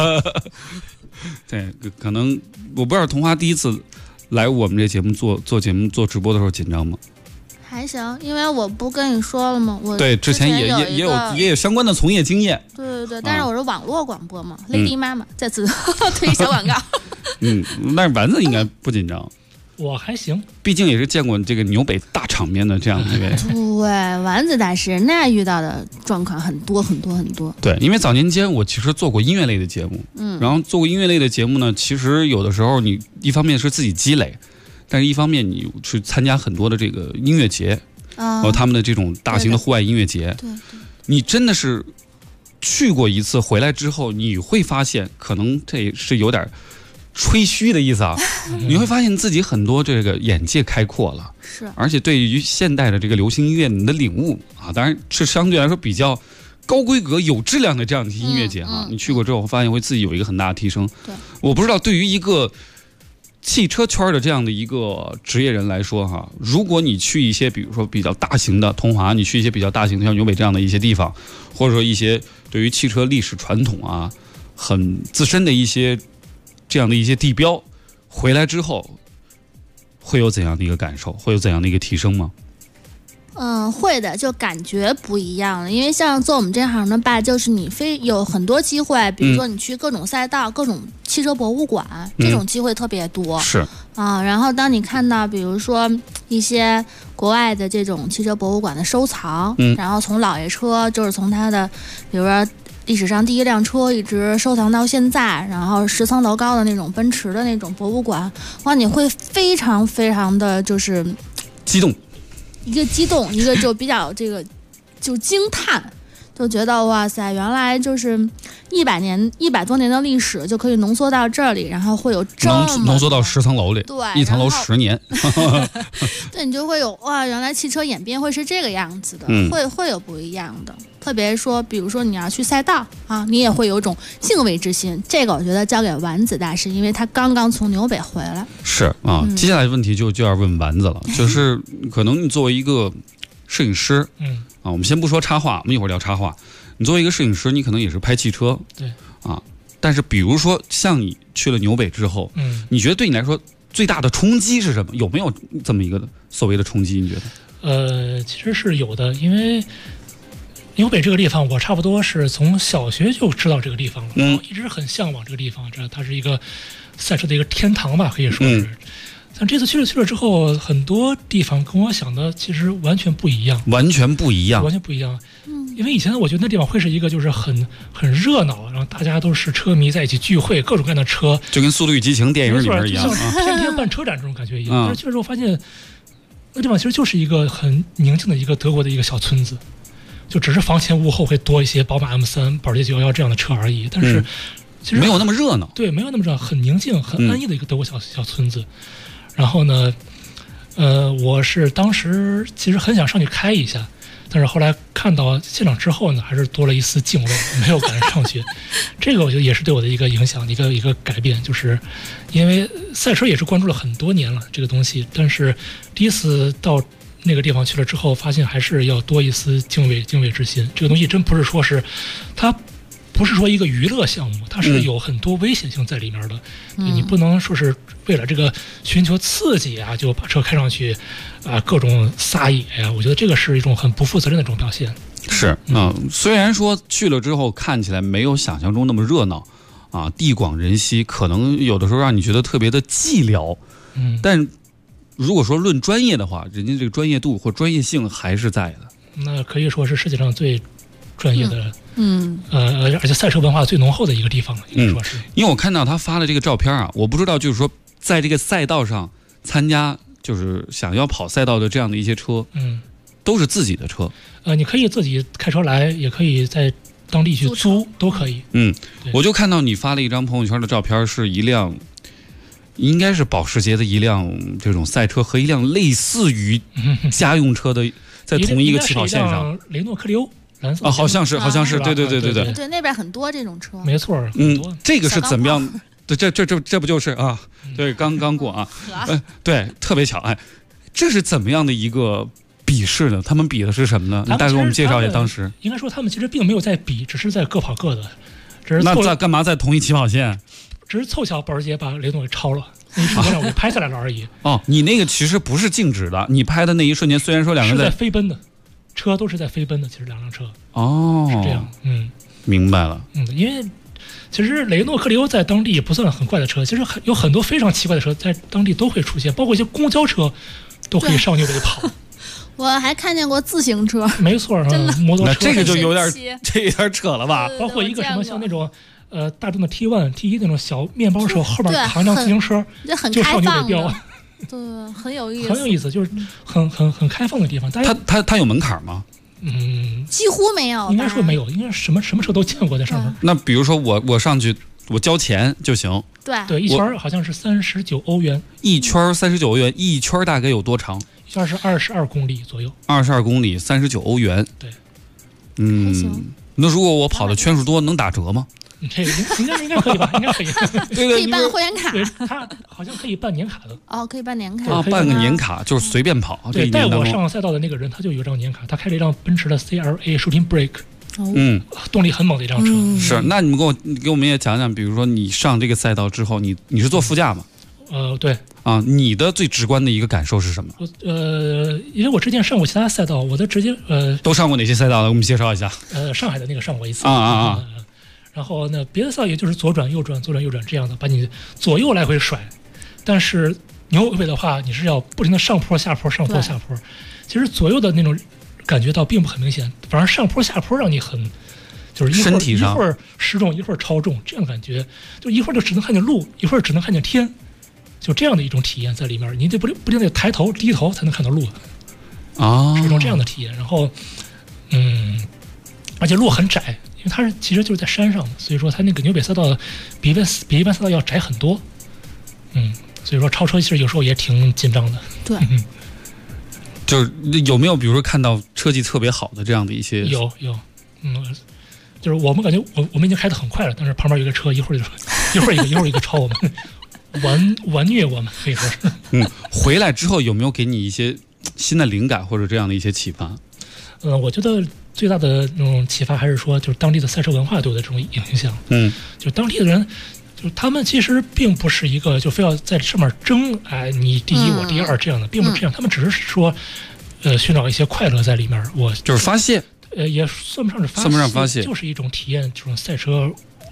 对，可能我不知道童华第一次来我们这节目做节目做直播的时候紧张吗？ 还行，因为我不跟你说了吗？我对之前也有相关的从业经验。 对，但是我是网络广播嘛，Lady 妈妈在此推小广告。 但是丸子应该不紧张。 我还行， 毕竟也是见过这个纽北大场面的这样的一位。 对，丸子大师那遇到的状况很多。 对，因为早年间我其实做过音乐类的节目，然后做过音乐类的节目呢，其实有的时候你一方面是自己积累，但是一方面你去参加很多的这个音乐节，和他们的这种大型的户外音乐节， 对， 你真的是去过一次回来之后，你会发现可能这是有点吹嘘的意思啊，你会发现自己很多这个眼界开阔了， 是， 而且对于现代的这个流行音乐你的领悟啊，当然是相对来说比较高规格有质量的这样的音乐节啊，你去过之后发现会自己有一个很大的提升。 对， 我不知道对于一个汽车圈的这样的一个职业人来说哈，如果你去一些比如说比较大型的通华，你去一些比较大型的像纽北这样的一些地方，或者说一些对于汽车历史传统啊很自身的一些这样的一些地标，回来之后会有怎样的一个感受，会有怎样的一个提升吗？ 会的，就感觉不一样了。因为像做我们这行的吧，就是你有很多机会，比如说你去各种赛道、各种汽车博物馆，这种机会特别多。 是啊，然后当你看到比如说一些国外的这种汽车博物馆的收藏，然后从老爷车，就是从它的比如说历史上第一辆车一直收藏到现在，然后10层楼高的那种奔驰的那种博物馆，哇，你会非常非常的就是激动， 一个激动，一个就比较这个就惊叹，就觉得哇塞，原来就是100多年的历史就可以浓缩到这里，然后会有这么浓缩到10层楼里， 对 ，1层楼10年， 对，你就会有哇，原来汽车演变会是这个样子的，会有不一样的。特别说，比如说你要去赛道啊，你也会有一种敬畏之心。这个我觉得交给丸子大师，因为他刚刚从纽北回来。 是啊，接下来的问题就要问丸子了，就是可能你作为一个摄影师，我们先不说插画，我们一会儿聊插画。你作为一个摄影师，你可能也是拍汽车， 对啊。但是比如说像你去了纽北之后，你觉得对你来说最大的冲击是什么？有没有这么一个所谓的冲击？你觉得？ 其实是有的，因为纽北这个地方，我差不多是从小学就知道这个地方了，然后一直很向往这个地方，这它是一个赛车的一个天堂吧，可以说是。 但这次去了之后，很多地方跟我想的其实完全不一样， 完全不一样。 因为以前我觉得那地方会是一个就是很热闹，然后大家都是车迷在一起聚会，各种各样的车， 就跟《速度与激情》电影里面一样， 天天办车展这种感觉一样。但是去了之后发现，那地方其实就是一个很宁静的一个德国的一个小村子，就只是房前屋后会多一些宝马 M3、保时捷911这样的车而已。但是其实没有那么热闹， 对，没有那么热闹，很宁静、很安逸的一个德国小村子。然后呢，我是当时其实很想上去开一下，但是后来看到现场之后呢，还是多了一丝敬畏，没有敢上去。这个我觉得也是对我的一个影响，一个改变，就是因为赛车也是关注了很多年了这个东西，但是第一次到那个地方去了之后，发现还是要多一丝敬畏之心。这个东西真不是说是它。不是说一个娱乐项目，它是有很多危险性在里面的。你不能说是为了这个寻求刺激啊，就把车开上去啊，各种撒野呀。我觉得这个是一种很不负责任的一种表现。 是虽然说去了之后看起来没有想象中那么热闹啊，地广人稀，可能有的时候让你觉得特别的寂寥。但如果说论专业的话，人家这个专业度或专业性还是在的。 那可以说是世界上最专业的。而且赛车文化最浓厚的一个地方，应该说是。 因为我看到他发的这个照片啊，我不知道就是说在这个赛道上参加，就是想要跑赛道的这样的一些车，都是自己的车。 你可以自己开车来，也可以在当地去租，都可以。 我就看到你发了一张朋友圈的照片，是一辆应该是保时捷的一辆这种赛车和一辆类似于家用车的在同一个起跑线上， 雷诺克利欧。 好像是，对， 对，那边很多这种车， 没错， 这个是怎么样？对，这不就是啊？对，刚过啊，对，特别巧，这是怎么样的一个比试呢？他们比的是什么呢？你大概给我们介绍一下当时。 应该说他们其实并没有在比，只是在各跑各的， 那在干嘛在同一起跑线？ 只是凑巧保时捷把雷诺给超了，那一瞬间我就拍下来了而已。 你那个其实不是静止的，你拍的那一瞬间虽然说两个人是在飞奔的。车都是在飞奔的，其实两辆车是这样， 明白了， 因为其实雷诺克利欧在当地也不算很怪的车，其实有很多非常奇怪的车在当地都会出现，包括一些公交车都可以上去跑。 我还看见过自行车， 没错，摩托车， 这个就有点扯了吧？ 包括一个什么像那种大众的 T1、T1 那种小面包车后面扛辆自行车，就上去北标。 对，很有意思， 很有意思，就是很开放的地方。 它有门槛吗？ 几乎没有， 应该说没有，应该什么车都见过在上面。 那比如说我上去，我交钱就行。 对， 一圈好像是39欧元， 一圈39欧元，一圈大概有多长？ 一圈是22公里左右。 22公里，39欧元。 对， 那如果我跑的圈数多，能打折吗？ 这应该可以吧？应该可以。 对， 可以办会员卡。 他好像可以办年卡的。 可以办年卡。 办个年卡就是随便跑。 对，带我上赛道的那个人，他就有一张年卡，他开了一辆奔驰的 CLA Shooting Brake，动力很猛的一辆车。 是，那你给我们也讲讲，比如说你上这个赛道之后，你是坐副驾吗？ 对。 你的最直观的一个感受是什么？ 因为我之前上过其他赛道，我的直接都上过哪些赛道呢？给我们介绍一下。 上海的那个上过一次。然后呢，别的赛道也就是左转右转左转右转这样的，把你左右来回甩。但是牛尾的话，你是要不停的上坡下坡上坡下坡。其实左右的那种感觉到并不很明显，反而上坡下坡让你很就是一会儿失重一会儿超重，这样的感觉，就一会儿就只能看见路，一会儿只能看见天，就这样的一种体验在里面。你得不停的抬头低头才能看到路是一种这样的体验。然后而且路很窄。因为它其实就是在山上，所以说它那个纽北赛道比一般赛道要窄很多，所以说超车其实有时候也挺紧张的。 对， 就是有没有比如说看到车技特别好的这样的一些？ 有，就是我们感觉我们已经开得很快了，但是旁边有个车一会儿一个超我们，玩虐我们可以说是。 回来之后有没有给你一些新的灵感或者这样的一些启发？ 我觉得最大的那种启发还是说，就是当地的赛车文化对我的这种影响。就当地的人，就是他们其实并不是一个就非要在上面争，你第一我第二这样的，并不是这样。他们只是说，寻找一些快乐在里面。我就是发泄， 也算不上是发泄，就是一种体验这种赛车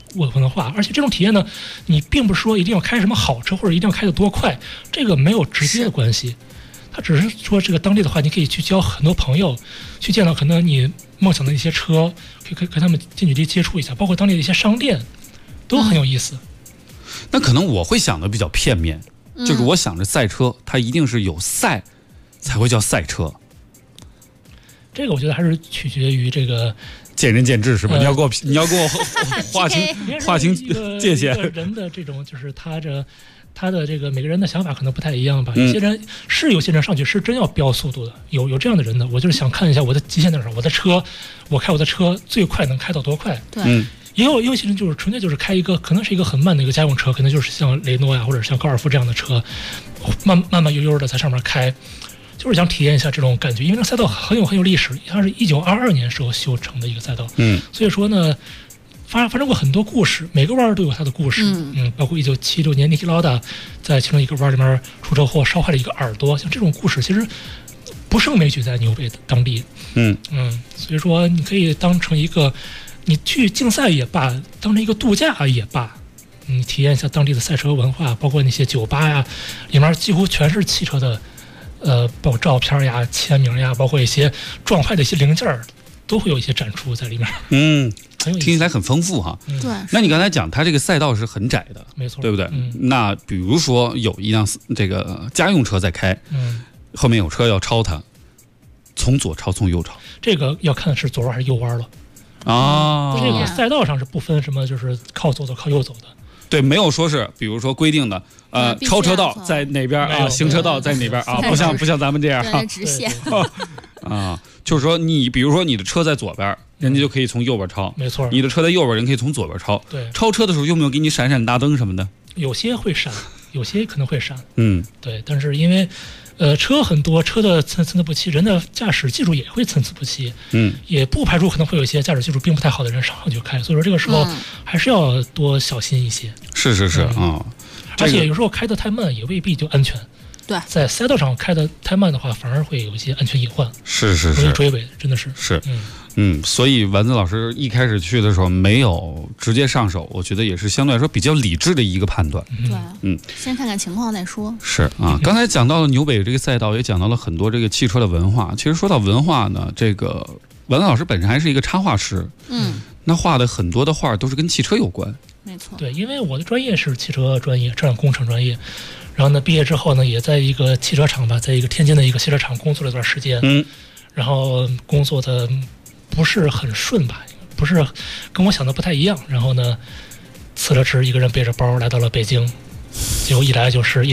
文化。而且这种体验呢，你并不是说一定要开什么好车或者一定要开得多快，这个没有直接的关系。它只是说这个当地的话，你可以去交很多朋友，去见到可能你梦想的一些车，可以跟他们近距离接触一下，包括当地的一些商店，都很有意思。 那可能我会想的比较片面，就是我想着赛车，它一定是有赛才会叫赛车。 这个我觉得还是取决于这个见仁见智，是吧？你要给我划清界限。 人的这种就是他的这个每个人的想法可能不太一样吧。有些人上去是真要飙速度的，有这样的人的。我就是想看一下我的极限在哪儿，我开我的车最快能开到多快。 对。 也有些人就是纯粹就是开一个可能是一个很慢的一个家用车，可能就是像雷诺呀或者像高尔夫这样的车，慢慢悠悠的在上面开，就是想体验一下这种感觉。因为那赛道很有历史，它是1922年时候修成的一个赛道。所以说呢，发生过很多故事，每个弯都有它的故事。包括1976年尼基劳达在其中一个弯里面出车祸，烧坏了一个耳朵，像这种故事其实不胜枚举在纽北当地。所以说你可以当成一个。你去竞赛也罢，当成一个度假也罢，你体验一下当地的赛车文化，包括那些酒吧呀，里面几乎全是汽车的，包括照片呀、签名呀，包括一些撞坏的一些零件都会有一些展出在里面。听起来很丰富哈。 对。 那你刚才讲，它这个赛道是很窄的， 没错， 对不对？那比如说有一辆这个家用车在开，后面有车要超它，从左超从右超， 这个要看是左弯还是右弯了。这个赛道上是不分什么，就是靠左走靠右走的。 对，没有说是，比如说规定的，超车道在哪边啊，行车道在哪边啊，不像咱们这样啊， 直线啊，就是说你比如说你的车在左边，人家就可以从右边超， 没错。 你的车在右边，人可以从左边超。 对， 超车的时候有没有给你闪闪大灯什么的？ 有些会闪，有些可能会闪。对，但是因为。车很多，车的参差不齐，人的驾驶技术也会参差不齐。也不排除可能会有一些驾驶技术并不太好的人上去开，所以说这个时候还是要多小心一些。 是啊， 而且有时候开得太慢也未必就安全。 对， 在赛道上开得太慢的话，反而会有一些安全隐患。 是， 容易追尾，真的是。 所以丸子老师一开始去的时候没有直接上手，我觉得也是相对来说比较理智的一个判断。 对，先看看情况再说。 是啊，刚才讲到了纽北这个赛道，也讲到了很多这个汽车的文化。其实说到文化呢，这个丸子老师本身还是一个插画师，那画的很多的画都是跟汽车有关。 没错。 对，因为我的专业是汽车专业，车辆工程专业。然后呢，毕业之后呢，也在一个汽车厂吧，在一个天津的一个汽车厂工作了一段时间。然后工作的不是很顺吧，不是跟我想的不太一样。然后呢，辞了职，一个人背着包来到了北京，结果一来了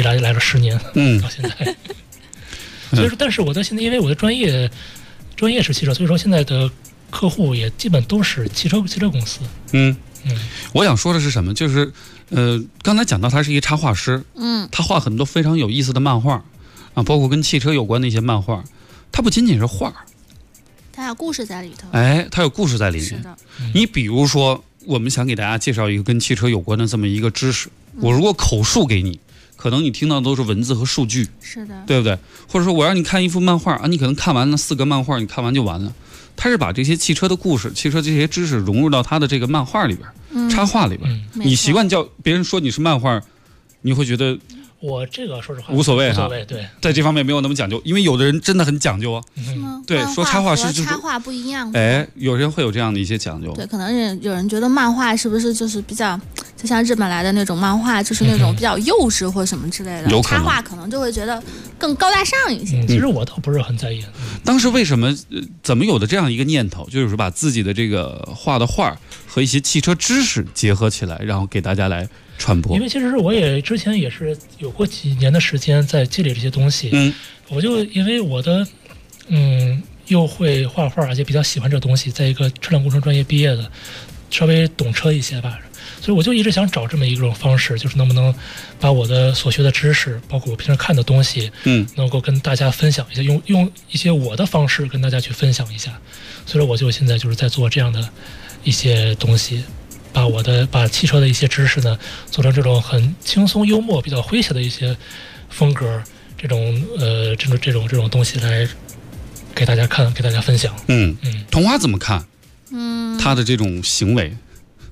10年，到现在。所以说，但是我的现在，因为我的专业是汽车，所以说现在的客户也基本都是汽车公司。 我想说的是什么？就是刚才讲到他是一个插画师，他画很多非常有意思的漫画啊，包括跟汽车有关的一些漫画。它不仅仅是画， 它有故事在里头。 它有故事在里面。 是的。 你比如说，我们想给大家介绍一个跟汽车有关的这么一个知识，我如果口述给你，可能你听到的都是文字和数据， 是的， 对不对？或者说我让你看一幅漫画啊，你可能看完了4个漫画，你看完就完了。他是把这些汽车的故事、汽车这些知识融入到他的这个漫画里边、插画里边。你习惯叫别人说你是漫画，你会觉得。 我这个说实话无所谓哈，对， 在这方面没有那么讲究，因为有的人真的很讲究啊。 是吗？ 对，说插画师就是插画不一样。 有人会有这样的一些讲究。 对，可能有人觉得漫画是不是就是比较，就像日本来的那种漫画，就是那种比较幼稚或什么之类的。 有可能插画可能就会觉得更高大上一些。 其实我倒不是很在意。 当时为什么怎么有的这样一个念头，就是把自己的这个画的画和一些汽车知识结合起来，然后给大家来传播。 因为其实我也之前也是有过几年的时间在积累这些东西。我就因为我的又会画画，而且比较喜欢这东西，在一个车辆工程专业毕业的，稍微懂车一些吧，所以我就一直想找这么一种方式，就是能不能把我的所学的知识，包括我平常看的东西，能够跟大家分享一下，用一些我的方式跟大家去分享一下。所以说我就现在就是在做这样的一些东西，把汽车的一些知识呢做成这种很轻松幽默、比较诙谐的一些风格，这种东西来给大家看，给大家分享。 童话怎么看？他的这种行为，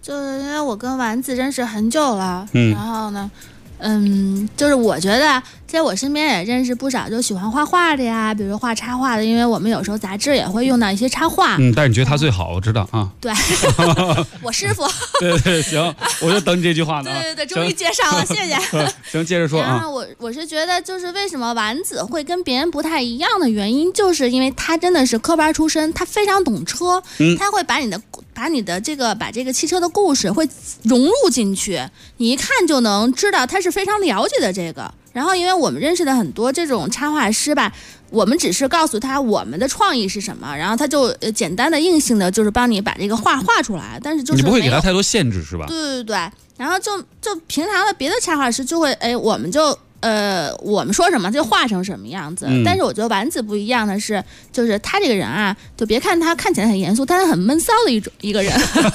就是因为我跟丸子认识很久了，然后呢，就是我觉得在我身边也认识不少就喜欢画画的呀，比如画插画的，因为我们有时候杂志也会用到一些插画。 但是你觉得他最好，我知道啊。 对，我师傅。 对，行，我就等你这句话呢。 对，终于接上了，谢谢。 行，接着说啊。 然后我是觉得，就是为什么丸子会跟别人不太一样的原因，就是因为他真的是科班出身，他非常懂车，他会把这个汽车的故事会融入进去，你一看就能知道他是非常了解的这个。然后因为我们认识的很多这种插画师吧，我们只是告诉他我们的创意是什么，然后他就简单的硬性的就是帮你把这个画出来，但是就是你不会给他太多限制是吧？ 对，然后就平常的别的插画师就会我们说什么就画成什么样子，但是我觉得丸子不一样的是，就是他这个人啊，就别看他看起来很严肃，但是很闷骚的一个人。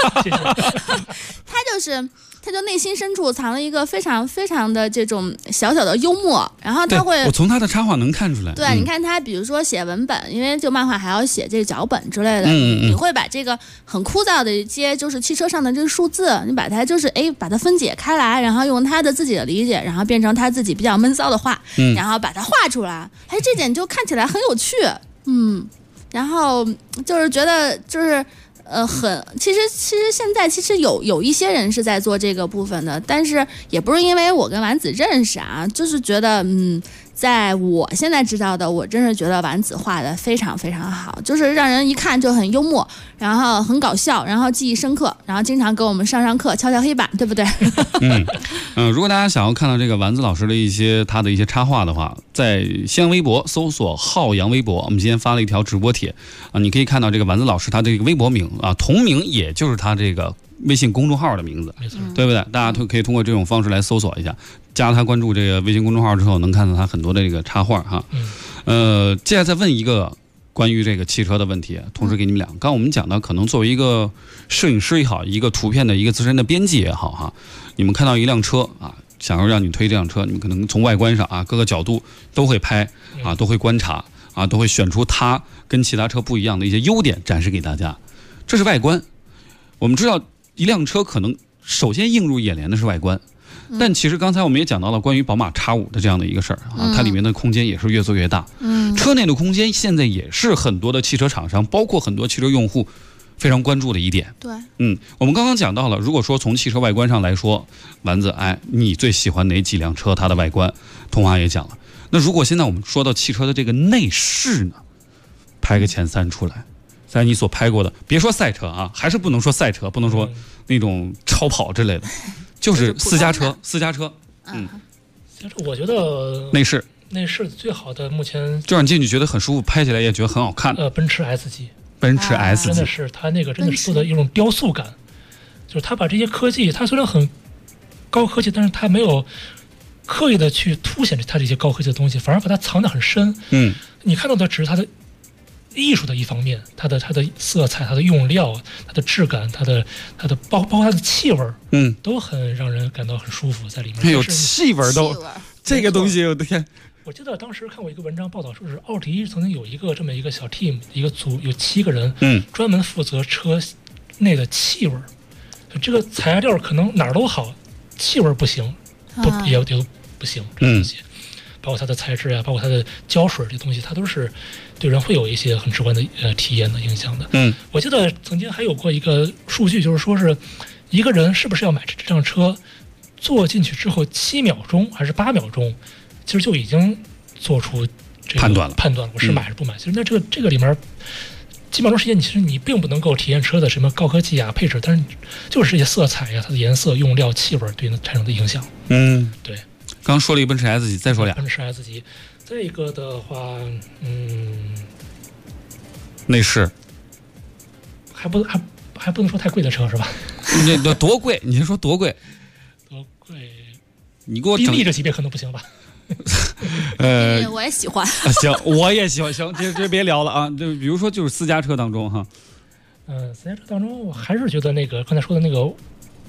他就内心深处藏了一个非常非常的这种小小的幽默，然后他会， 我从他的插画能看出来。 对，你看他比如说写文本，因为就漫画还要写这个脚本之类的，你会把这个很枯燥的一些就是汽车上的这个数字，你把它就是把它分解开来，然后用他的自己的理解，然后变成他自己比较闷骚的画，然后把它画出来，这点就看起来很有趣，然后就是觉得就是其实现在有一些人是在做这个部分的，但是也不是因为我跟丸子认识啊，就是觉得在我现在知道的，我真是觉得丸子画的非常非常好，就是让人一看就很幽默，然后很搞笑，然后记忆深刻，然后经常给我们上课敲黑板，对不对？ 如果大家想要看到这个丸子老师的他的一些插画的话，在新浪微博搜索浩洋微博，我们今天发了一条直播帖啊，你可以看到这个丸子老师他这个微博名啊，同名也就是他这个微信公众号的名字，对不对？大家可以通过这种方式来搜索一下，加他关注这个微信公众号之后，能看到他很多的这个插画哈。接下来再问一个关于这个汽车的问题，同时给你们俩。刚刚我们讲到，可能作为一个摄影师也好，一个图片的一个资深的编辑也好哈，你们看到一辆车啊，想要让你推这辆车，你们可能从外观上啊各个角度都会拍啊，都会观察啊，都会选出它跟其他车不一样的一些优点展示给大家。这是外观，我们知道。一辆车可能首先映入眼帘的是外观，但其实刚才我们也讲到了关于宝马 X5 的这样的一个事儿啊，它里面的空间也是越做越大。车内的空间现在也是很多的汽车厂商，包括很多汽车用户非常关注的一点。 对， 我们刚刚讲到了，如果说从汽车外观上来说，丸子，你最喜欢哪几辆车？它的外观，童话也讲了。那如果现在我们说到汽车的这个内饰呢，排个前3出来。在你所拍过的，别说赛车啊，还是不能说赛车，不能说那种超跑之类的，就是私家车。 私家车我觉得内饰最好的目前就让你进去觉得很舒服，拍起来也觉得很好看。 奔驰 S 级， 奔驰 S 级真的是它那个真的是做的一种雕塑感，就是它把这些科技，它虽然很高科技，但是它没有刻意的去凸显它这些高科技的东西，反而把它藏得很深。你看到的只是它的艺术的一方面，它的色彩、它的用料、它的质感、它的包括它的气味，都很让人感到很舒服在里面。 有气味都，这个东西我的天！ 我记得当时看过一个文章报道，说是奥迪曾经有这么一个小 team， 一个组有7个人，专门负责车内的气味。这个材料可能哪儿都好，气味不行，也不行，这东西。包括它的材质啊，包括它的胶水这东西，它都是对人会有一些很直观的体验的影响的。我记得曾经还有过一个数据，就是说是一个人是不是要买这辆车，坐进去之后7秒钟还是8秒钟，其实就已经做出这个判断了，我是买还是不买。其实在这个里面几秒钟时间，其实你并不能够体验车的什么高科技啊、配置，但是就是这些色彩呀、它的颜色、用料、气味对产生的影响。对。 刚说了一个奔驰 S 级，再说俩。 奔驰 S 级，这个的话， 内饰还不能说太贵的车是吧？ 那多贵？你先说多贵？ 多贵？ 你给我宾利这级别可能不行吧？ 我也喜欢。 行，我也喜欢。行，这别聊了啊。就比如说，就是私家车当中哈。 私家车当中，我还是觉得那个刚才说的那个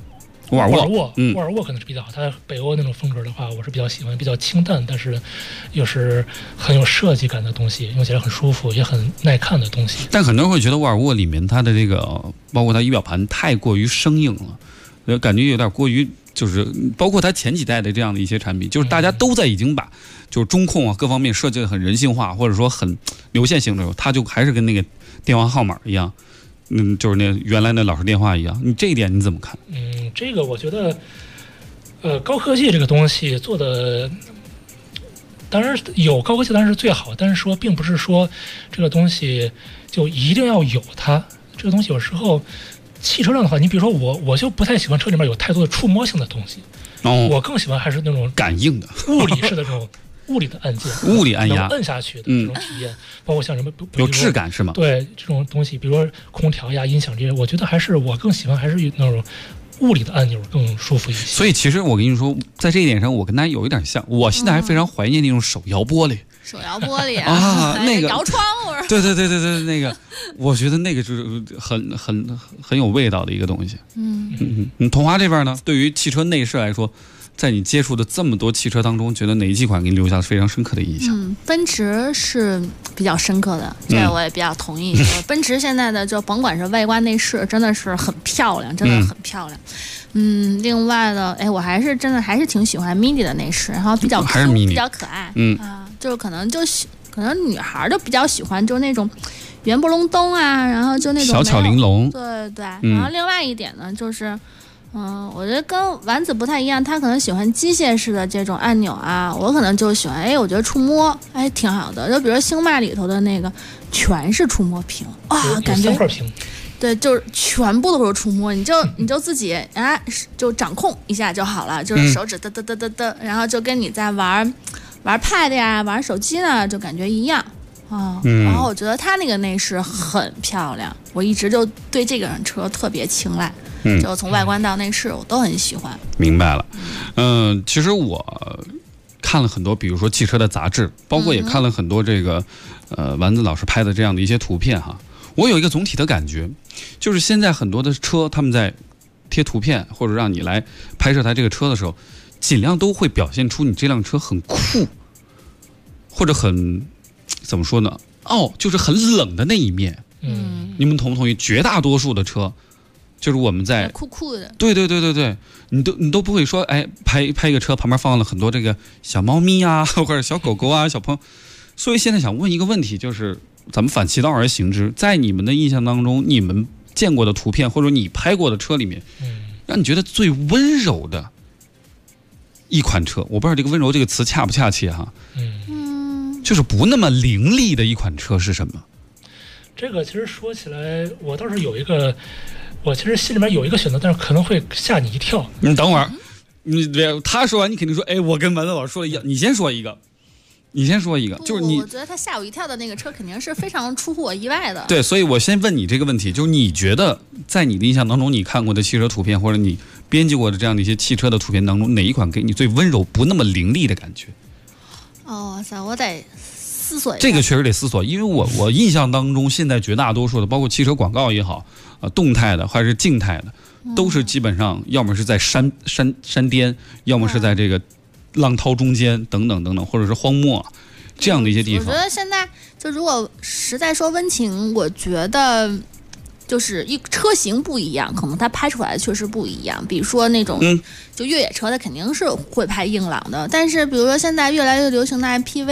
沃尔沃可能是比较好。它北欧那种风格的话，我是比较喜欢，比较清淡，但是又是很有设计感的东西，用起来很舒服，也很耐看的东西。 但很多人会觉得沃尔沃里面它的这个，包括它仪表盘太过于生硬了，感觉有点过于。就是包括它前几代的这样的一些产品，就是大家都在已经把就是中控啊各方面设计的很人性化，或者说很流线型的时候，它就还是跟那个电话号码一样，就是那原来那老式电话一样。你这一点你怎么看？ 这个我觉得，高科技这个东西做的，当然有高科技当然是最好，但是说并不是说这个东西就一定要有它。这个东西有时候。汽车上的话，你比如说我就不太喜欢车里面有太多的触摸性的东西，我更喜欢还是那种感应的、 物理式的这种物理的按键， 物理按压摁下去的这种体验，包括像什么有质感是吗？ 对，这种东西，比如说空调呀、音响这些，我觉得我更喜欢还是那种物理的按钮更舒服一些。 所以其实我跟你说，在这一点上，我跟他有一点像。我现在还非常怀念那种手摇玻璃。 手摇玻璃啊，那个摇窗户。 对，那个，我觉得那个就是很有味道的一个东西。童华这边呢，对于汽车内饰来说，在你接触的这么多汽车当中，觉得哪几款给你留下了非常深刻的印象？ 奔驰是比较深刻的，这个我也比较同意。奔驰现在的就甭管是外观内饰，真的是很漂亮，真的很漂亮。另外的，我还是挺喜欢 Mini 的内饰，然后比较 Q， 比较可爱。就是可能女孩就比较喜欢就那种圆不隆咚啊，然后就那种小巧玲珑。 对。然后另外一点呢，就是。我觉得跟丸子不太一样，他可能喜欢机械式的这种按钮啊，我可能就喜欢，我觉得触摸，挺好的。就比如星脉里头的那个，全是触摸屏，感觉 3块屏， 对，就是全部都是触摸，你就自己就掌控一下就好了，就是手指嘚，然后就跟你在玩 Pad 呀、玩手机呢，就感觉一样然后我觉得它那个内饰很漂亮，我一直就对这个车特别青睐。就从外观到内饰我都很喜欢。 明白了。其实我看了很多比如说汽车的杂志，包括也看了很多这个丸子老师拍的这样的一些图片哈。我有一个总体的感觉，就是现在很多的车他们在贴图片或者让你来拍摄它这个车的时候，尽量都会表现出你这辆车很酷，或者很怎么说呢，就是很冷的那一面。你们同不同意？绝大多数的车就是我们在酷酷的， 对，你都不会说，拍一个车旁边放了很多这个小猫咪啊，或者小狗狗啊，小朋友。所以现在想问一个问题，就是咱们反其道而行之，在你们的印象当中，你们见过的图片或者你拍过的车里面，让你觉得最温柔的一款车，我不知道这个温柔这个词恰不恰切哈，就是不那么凌厉的一款车是什么？ 这个其实说起来，我倒是有一个。我其实心里面有一个选择，但是可能会吓你一跳。 你等会儿，他说完，你肯定说，我跟丸子老师说的一样。你先说一个，就是你。 我觉得他吓我一跳的那个车肯定是非常出乎我意外的。 对，所以我先问你这个问题，就是你觉得在你的印象当中，你看过的汽车图片或者你编辑过的这样的一些汽车的图片当中，哪一款给你最温柔、不那么凌厉的感觉？ 哇塞，我得思索一下。 这个确实得思索，因为我印象当中，现在绝大多数的，包括汽车广告也好。动态的还是静态的，都是基本上要么是在山巅，要么是在这个浪涛中间等等，或者是荒漠这样的一些地方。 我觉得现在就如果实在说温情，我觉得就是车型不一样，可能它拍出来的确实不一样。比如说那种就越野车，它肯定是会拍硬朗的，但是比如说现在越来越流行的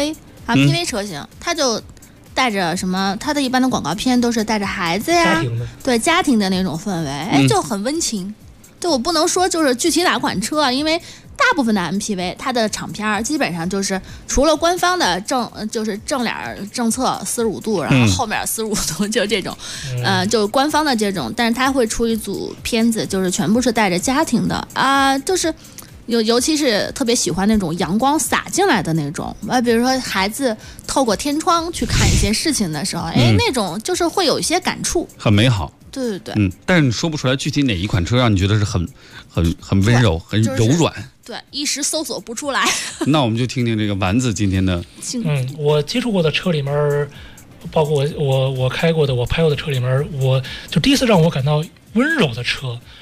MPV 车型，它就带着什么？它的一般的广告片都是带着孩子呀，对家庭的那种氛围，就很温情。对，我不能说就是具体哪款车，因为大部分的 MPV 它的厂片基本上就是除了官方的就是正脸政策45度，然后后面45度就这种，就是官方的这种，但是它会出一组片子，就是全部是带着家庭的就是。尤其是特别喜欢那种阳光洒进来的那种，比如说孩子透过天窗去看一些事情的时候，那种就是会有一些感触， 很美好。 对， 但是你说不出来具体哪一款车让你觉得是很温柔、很柔软。 对，一时搜索不出来。 那我们就听听这个丸子今天的。 我接触过的车里面，包括我开过的、我拍过的车里面，我就第一次让我感到温柔的车。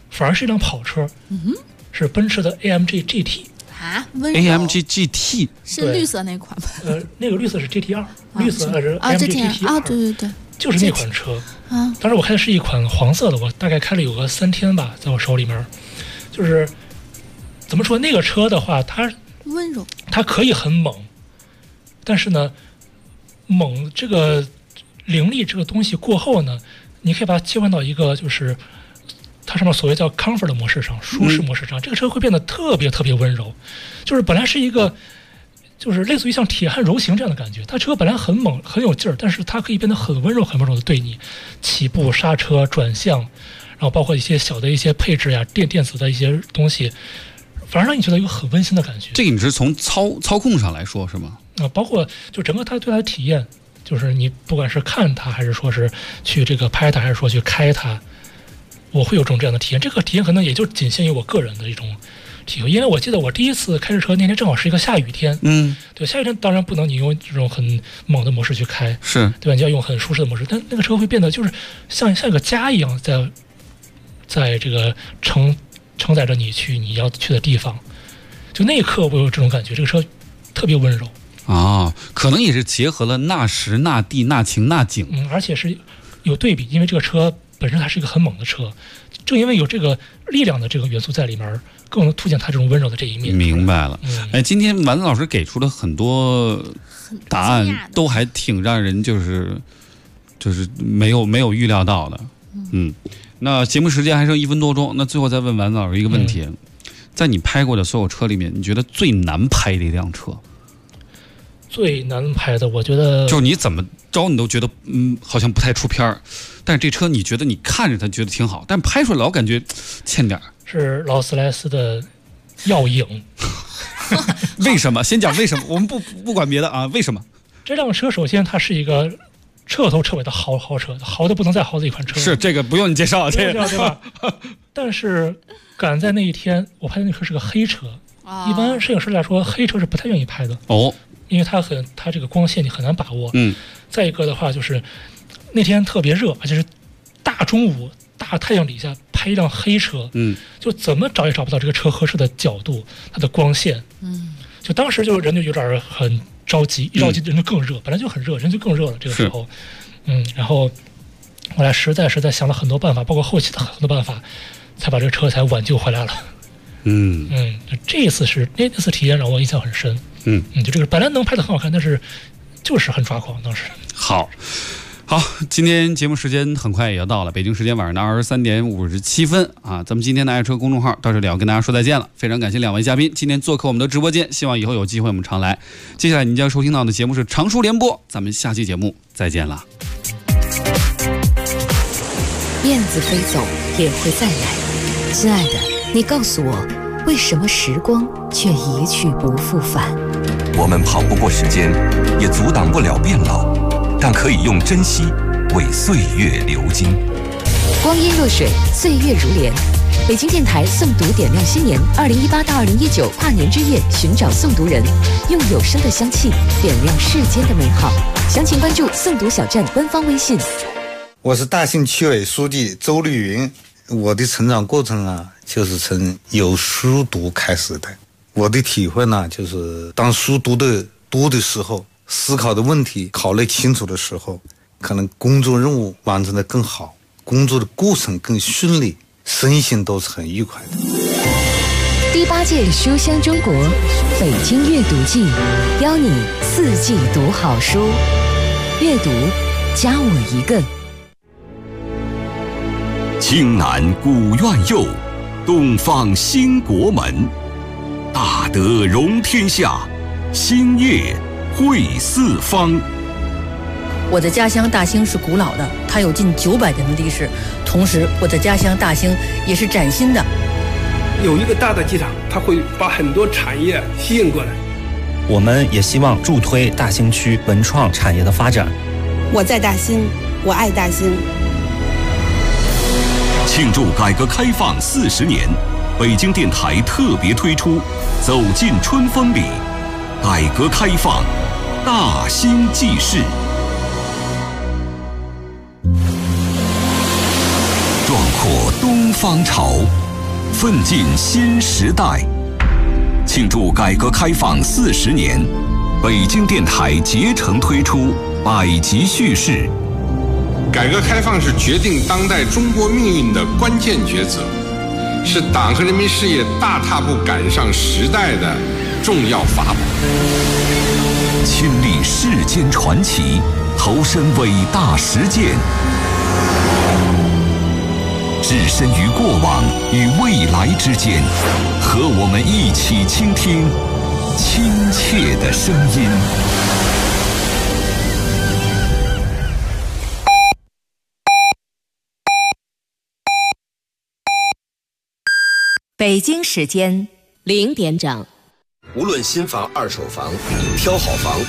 反而是一辆跑车，是奔驰的 AMG GT 啊，温柔 AMG GT 是绿色那款吧？ 那个绿色是 GT2，绿色是 AMG GT2 啊，对， 就是那款车啊。当时我开的是一款黄色的，我大概开了有个3天吧，在我手里面，就是怎么说那个车的话，它温柔， 它可以很猛，但是呢，猛这个凌厉这个东西过后呢，你可以把它切换到一个就是它上面所谓叫 comfort 的模式上，舒适模式上，这个车会变得特别特别温柔，就是本来是一个就是类似于像铁汉柔情这样的感觉，它车本来很猛很有劲儿，但是它可以变得很温柔很温柔的对你起步刹车转向，然后包括一些小的一些配置呀电子的一些东西，反而让你觉得有很温馨的感觉。 这个你是从操控上来说是吗？ 包括就整个它对它的体验，就是你不管是看它还是说是去这个拍它还是说去开它，我会有这样的体验。这个体验可能也就仅限于我个人的一种体会，因为我记得我第一次开着车那天正好是一个下雨天，对，下雨天当然不能你用这种很猛的模式去开， 是对吧？你要用很舒适的模式，但那个车会变得就是像一个家一样，在这个承载着你去你要去的地方，就那一刻我有这种感觉，这个车特别温柔啊，可能也是结合了纳时纳地纳情纳景， 而且是有对比，因为这个车本身它是一个很猛的车，正因为有这个力量的这个元素在里面，更能凸显它这种温柔的这一面。 明白了。今天丸子老师给出了很多答案，都还挺让人就是没有预料到的。那节目时间还剩1分多钟，那最后再问丸子老师一个问题，在你拍过的所有车里面，你觉得最难拍的一辆车？ 最难拍的，我觉得就是你怎么着你都觉得好像不太出片儿，但是这车你觉得你看着它觉得挺好，但拍出来老感觉欠点儿。 是劳斯莱斯的耀影。 为什么？先讲为什么，我们不管别的啊，为什么？ 这辆车首先它是一个彻头彻尾的豪车，豪的不能再豪的一款车。 是这个不用你介绍，这个对吧？但是赶在那一天，我拍的那车是个黑车，一般摄影师来说，黑车是不太愿意拍的哦。 因为它这个光线你很难把握。再一个的话就是那天特别热，而且是大中午大太阳底下拍一辆黑车，就怎么找也找不到这个车合适的角度，它的光线，就当时就人就有点很着急，一着急人就更热，本来就很热，人就更热了这个时候，然后后来实在想了很多办法，包括后期的很多办法，才把这个车才挽救回来了。这次体验让我印象很深。就这个本来能拍得很好看，但是就是很抓狂当时。好， 今天节目时间很快也要到了，北京时间晚上的23点57分啊，咱们今天的爱车公众号到这里要跟大家说再见了，非常感谢2位嘉宾今天做客我们的直播间，希望以后有机会我们常来。接下来您将收听到的节目是常熟联播，咱们下期节目再见了。 燕子飞走也会再来，亲爱的，你告诉我，为什么时光却一去不复返？ 我们跑不过时间，也阻挡不了变老，但可以用珍惜为岁月流金。 光阴若水，岁月如莲。北京电台诵读点亮新年，2018到2019跨年之夜，寻找诵读人，用有声的香气点亮世间的美好。详情关注诵读小站官方微信。 我是大兴区委书记周丽云。我的成长过程啊，就是从有书读开始的。我的体会呢，就是当书读的多的时候，思考的问题考虑清楚的时候，可能工作任务完成的更好，工作的过程更顺利，身心都是很愉快的。 第8届书香中国北京阅读季，邀你4季读好书，阅读加我一个。 青南古院右，东方兴国门。大德容天下，兴业惠四方。 我的家乡大兴是古老的，它有近900年的历史。同时，我的家乡大兴也是崭新的。 有一个大的机场，它会把很多产业吸引过来。 我们也希望助推大兴区文创产业的发展。 我在大兴，我爱大兴。 庆祝改革开放40年，北京电台特别推出《走进春风里》，改革开放大兴纪事。壮阔东方潮，奋进新时代。庆祝改革开放40年，北京电台竭诚推出百集叙事。 改革开放是决定当代中国命运的关键抉择，是党和人民事业大踏步赶上时代的重要法宝。 亲历世间传奇，投身伟大实践，置身于过往与未来之间，和我们一起倾听亲切的声音。 北京时间0点整。 无论新房、二手房，挑好房